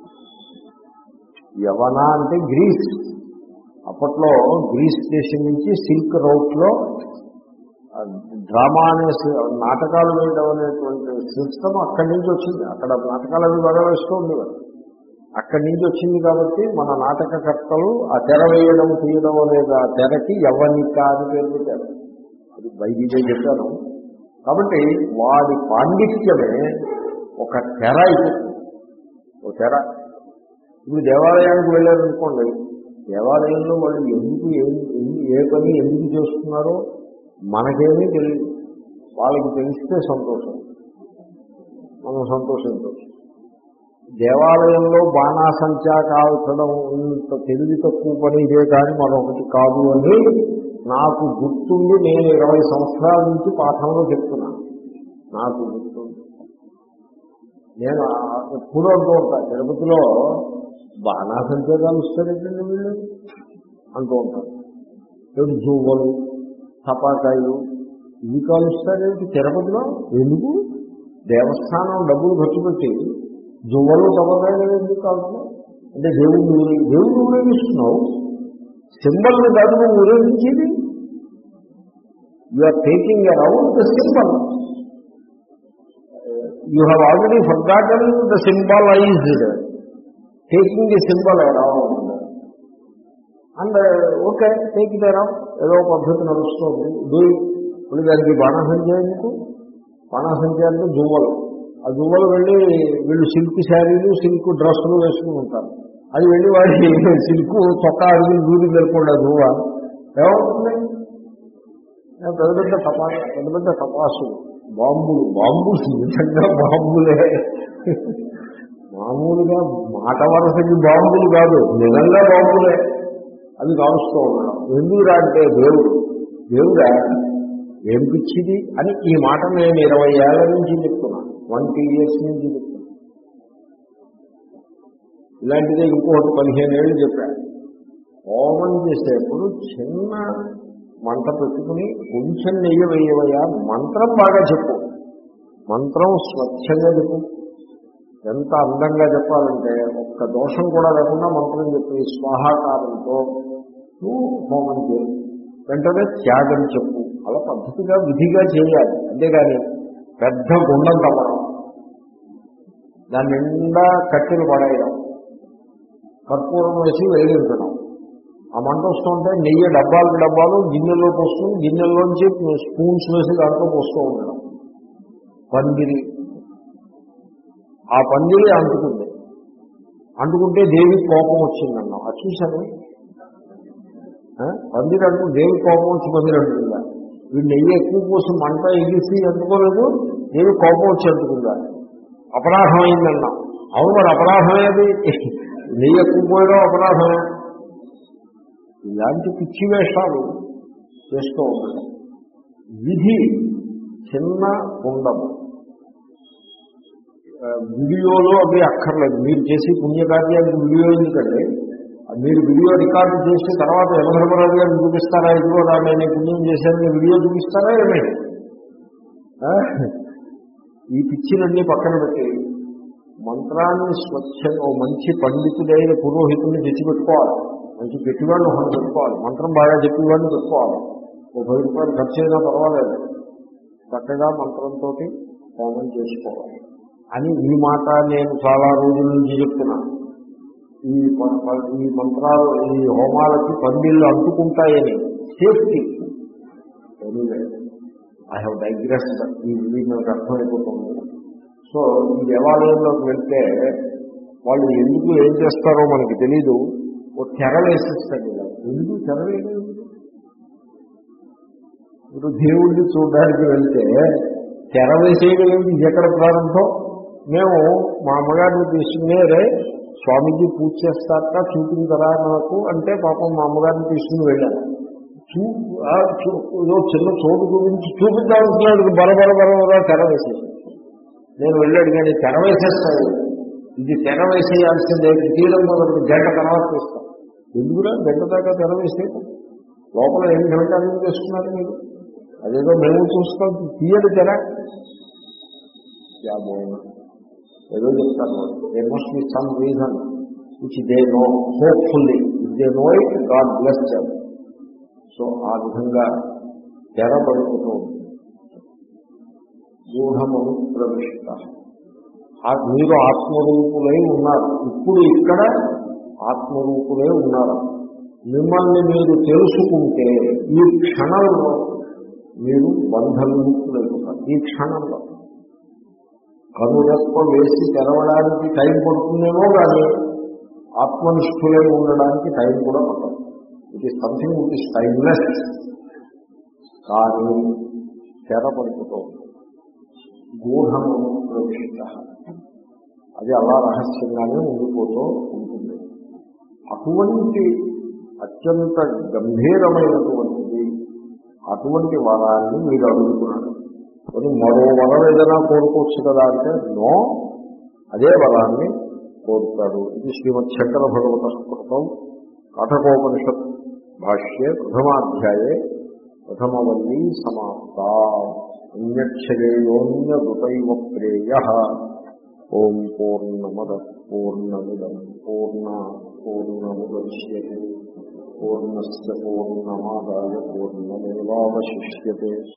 యవన అంటే గ్రీస్. అప్పట్లో గ్రీస్ దేశం నుంచి సిల్క్ రౌట్లో డ్రామా అనే నాటకాలు వేయడం అనేటువంటి సిస్టమ్ అక్కడి నుంచి వచ్చింది. అక్కడ నాటకాలు అవి బాగా వేస్తూ ఉండేవారు. అక్కడి నుంచి వచ్చింది కాబట్టి మన నాటకకర్తలు ఆ తెర వేయడం తీయడం అనేది ఆ తెరకి యవ్వనిక అని పేరు పెట్టారు. అది బైబిలే చెప్పాను. కాబట్టి వాడి పాండిత్యమే ఒక తెర అయిపోతుంది. ఒక తెర. ఇప్పుడు దేవాలయానికి వెళ్ళారనుకోండి, దేవాలయంలో వాళ్ళు ఎందుకు ఏ పని ఎందుకు చేస్తున్నారో మనకేమీ తెలియదు. వాళ్ళకి తెలిస్తే సంతోషం, మనం సంతోషించవచ్చు. దేవాలయంలో బాణాసంచా కాల్చడం ఇంత తెలివి తక్కువ పని ఇదే కానీ మరొకటి కాదు అని నాకు గుర్తుండి నేను ఇరవై సంవత్సరాల నుంచి పాఠంలో చెప్తున్నాను. నాకు గుర్తుంది. నేను ఎప్పుడూ అంటూ ఉంటాను, తిరుపతిలో బాణాసంచా కాలుస్తారేంటండి వీళ్ళు అంటూ ఉంటాను. ఏమిటి జువ్వలు టపాకాయలు ఇవి కాలుస్తారేమిటి తిరుపతిలో? ఎందుకు? దేవస్థానం డబ్బులు ఖర్చు పెట్టి జువ్వలు టపాకాయలు ఎందుకు కాలుతున్నావు అంటే దేవుడు దేవుడు ఊరేగిస్తున్నావు. సింబల్ని కాదు నువ్వు ఊరేగించేది. You are taking around the symbol. You have already forgotten the symbolised, taking the symbol around. And okay, take it around, ఏదో పద్ధతి నడుస్తుంది. డూ ఇప్పుడు దానికి బాణాసంచా ఎందుకు? బాణాసంచా అంటే జువ్వలు. ఆ జువ్వలు వెళ్ళి వీళ్ళు సిల్క్ శారీలు సిల్క్ డ్రెస్సులు వేసుకుని ఉంటారు. అది వెళ్ళి వాడి సిల్క్ చొక్కా అడిగి దూరి వెళ్ళకుండా జువ్వ ఏమవుతుంది? పెద్ద పెద్ద టపా పెద్ద పెద్ద టపాసులు, బాంబులు బాంబులు నిజంగా బాంబులే. మామూలుగా మాట వరసకి బాంబులు కాదు, నిజంగా బాంబులే. అది కాలుస్తూ ఉండడం ఎందుకురా అంటే దేవుడు దేవుడా ఏం పిచ్చిది అని ఈ మాట నేను ఇరవై ఏళ్ల నుంచి చెప్తున్నాను, ట్వంటీ ఇయర్స్ నుంచి చెప్తున్నాను. ఇలాంటిదే ఇంకోటి పదిహేను ఏళ్ళు చెప్పాను. హోమం చేసేప్పుడు చిన్న మంట పెట్టుకుని కొంచెం నెయ్యి వేయవయ్యా, మంత్రం బాగా చెప్పు, మంత్రం స్వచ్ఛంగా చెప్పు. ఎంత అందంగా చెప్పాలంటే ఒక్క దోషం కూడా లేకుండా మంత్రం చెప్పి స్వాహాకారంతో నువ్వు హోమం చేయి, వెంటనే త్యాగం చెప్పు. అలా పద్ధతిగా విధిగా చేయాలి. అంతేగాని పెద్ద గుండం తవ్వడం, దాని నిండా కట్టెలు పడేయడం, కర్పూరం వేసి వెలిగించడం, ఆ మంట వస్తుంటే నెయ్యి డబ్బాలకు డబ్బాలు గిన్నెలో పోసుకుని గిన్నెల్లోంచి స్పూన్స్ వేసి దాంట్లో పోస్తూ ఉండడం. పందిరి, ఆ పందిరి అంటుకుంది, అంటుకుంటే దేవికి కోపం వచ్చిందన్నాం. అది చూశాను. పందిరి అంటూ దేవి కోపం వచ్చి పందిరి అంటుకుందా? వీడు నెయ్యి ఎక్కువ పోసి మంట ఎగిసి అంటుకోలేదు, దేవి కోపం వచ్చి అంటుకుందా? అపరాధం అయిందన్నాం. అవును, మరి అపరాధమేది, నెయ్యి ఎక్కువ పోయడం అపరాధమే. ఇలాంటి పిచ్చి వేషాలు చేస్తూ ఉండడం. విధి చిన్న ఉండము. వీడియోలో అవి అక్కర్లేదు. మీరు చేసి పుణ్యకార్యానికి వీడియో ఎందుకంటే మీరు వీడియో రికార్డు చేసి తర్వాత యమధర్మరాజు గారిని చూపిస్తారా? ఇదిగో నా నేను పుణ్యం చేశానని వీడియో చూపిస్తారా ఏమే? ఈ పిచ్చిలన్నీ పక్కన పెట్టి మంత్రాన్ని స్వచ్ఛంగా మంచి పండితుడైన పురోహితుడిని తెచ్చిపెట్టుకోవాలి. మంచి పెట్టివాడిని ఒకటి పెట్టుకోవాలి. మంత్రం బాగా చెప్పేవాడిని పెట్టుకోవాలి. ఓ పది రూపాయలు ఖర్చు అయినా పర్వాలేదు, చక్కగా మంత్రంతో హోమం చేసుకోవాలి అని ఈ మాట నేను చాలా రోజుల నుంచి చెప్తున్నాను. ఈ ఈ మంత్రాలు ఈ హోమాలకి పందిళ్ళు అంటుకుంటాయని safety. Anyway I have digressed. ఇది నాకు అర్థమైపోతుంది. సో ఈ దేవాలయంలోకి వెళ్తే వాళ్ళు ఎందుకు ఏం చేస్తారో మనకి తెలీదు. ఓ తెర వేసేస్తాడు. ఎందుకు తెర వేయలేదు? ఇప్పుడు దేవుడిని చూడడానికి వెళ్తే తెర వేసేయడం ఇది ఎక్కడ ప్రారంభం? మేము మా అమ్మగారిని తీసుకునే రే స్వామీజీ పూజ చేస్తారట చూపించరా నాకు అంటే పాపం మా అమ్మగారిని తీసుకుని వెళ్ళాను. చూ ఏదో చిన్న చోటు గురించి చూపించాల్సిన బరబర బరబరా తెర వేసేసాను. నేను వెళ్ళాడు కానీ తెర వేసేస్తాను, ఇది తెర వేసేయాల్సిందే, తీయడం మొదలు గంట తర్వాత తీస్తాను. ఎందుకురా గంట దాకా తెర వేసేయడం? లోపల ఎన్ని గంటలు చేస్తున్నారు మీరు? అదేదో మేము చూస్తాం, తీయడు తెర. ఏదో చెప్తాను, there must be some reason which they know. Hopefully if they know it, God bless them. So ఆ విధంగా తెర పడిపోతూ ఉంటుంది. గూఢమను ప్రవిష్ట. మీరు ఆత్మరూపులై ఉన్నారు. ఇప్పుడు ఇక్కడ ఆత్మరూపులే ఉన్నారు. మిమ్మల్ని మీరు తెలుసుకుంటే ఈ క్షణంలో మీరు బంధవిముక్తులైపోతారు. ఈ క్షణంలో కనురెప్ప వేసి తెరవడానికి టైం పడుతుందేమో కానీ ఆత్మనిష్ఠులై ఉండడానికి టైం కూడా పడదు. It is something which is timeless. కానీ తెర పడుతూ గూఢము ప్రవిష్ట, అది అలా రహస్యంగానే ఉండిపోతూ ఉంటుంది. అటువంటి అత్యంత గంభీరమైనటువంటిది అటువంటి వరాన్ని మీరు అడుగుతున్నారు. మరి మరో వరం ఏదైనా కోరుకోవచ్చు కదా అంటే నో, అదే వరాన్ని కోరుతాడు. ఇది శ్రీమద్ శంకర భగవత స్మృతం కఠకోపనిషత్ భాష్యే ప్రథమాధ్యాయే ప్రథమవల్లీ సమాప్త. అన్యక్షరేయోన్యదుతైవ ప్రేయః. ఓం పూర్ణమద పూర్ణమిదం పూర్ణాత్ పూర్ణముదచ్యతే పూర్ణస్య పూర్ణమాదాయ పూర్ణమేవావశిష్యతే.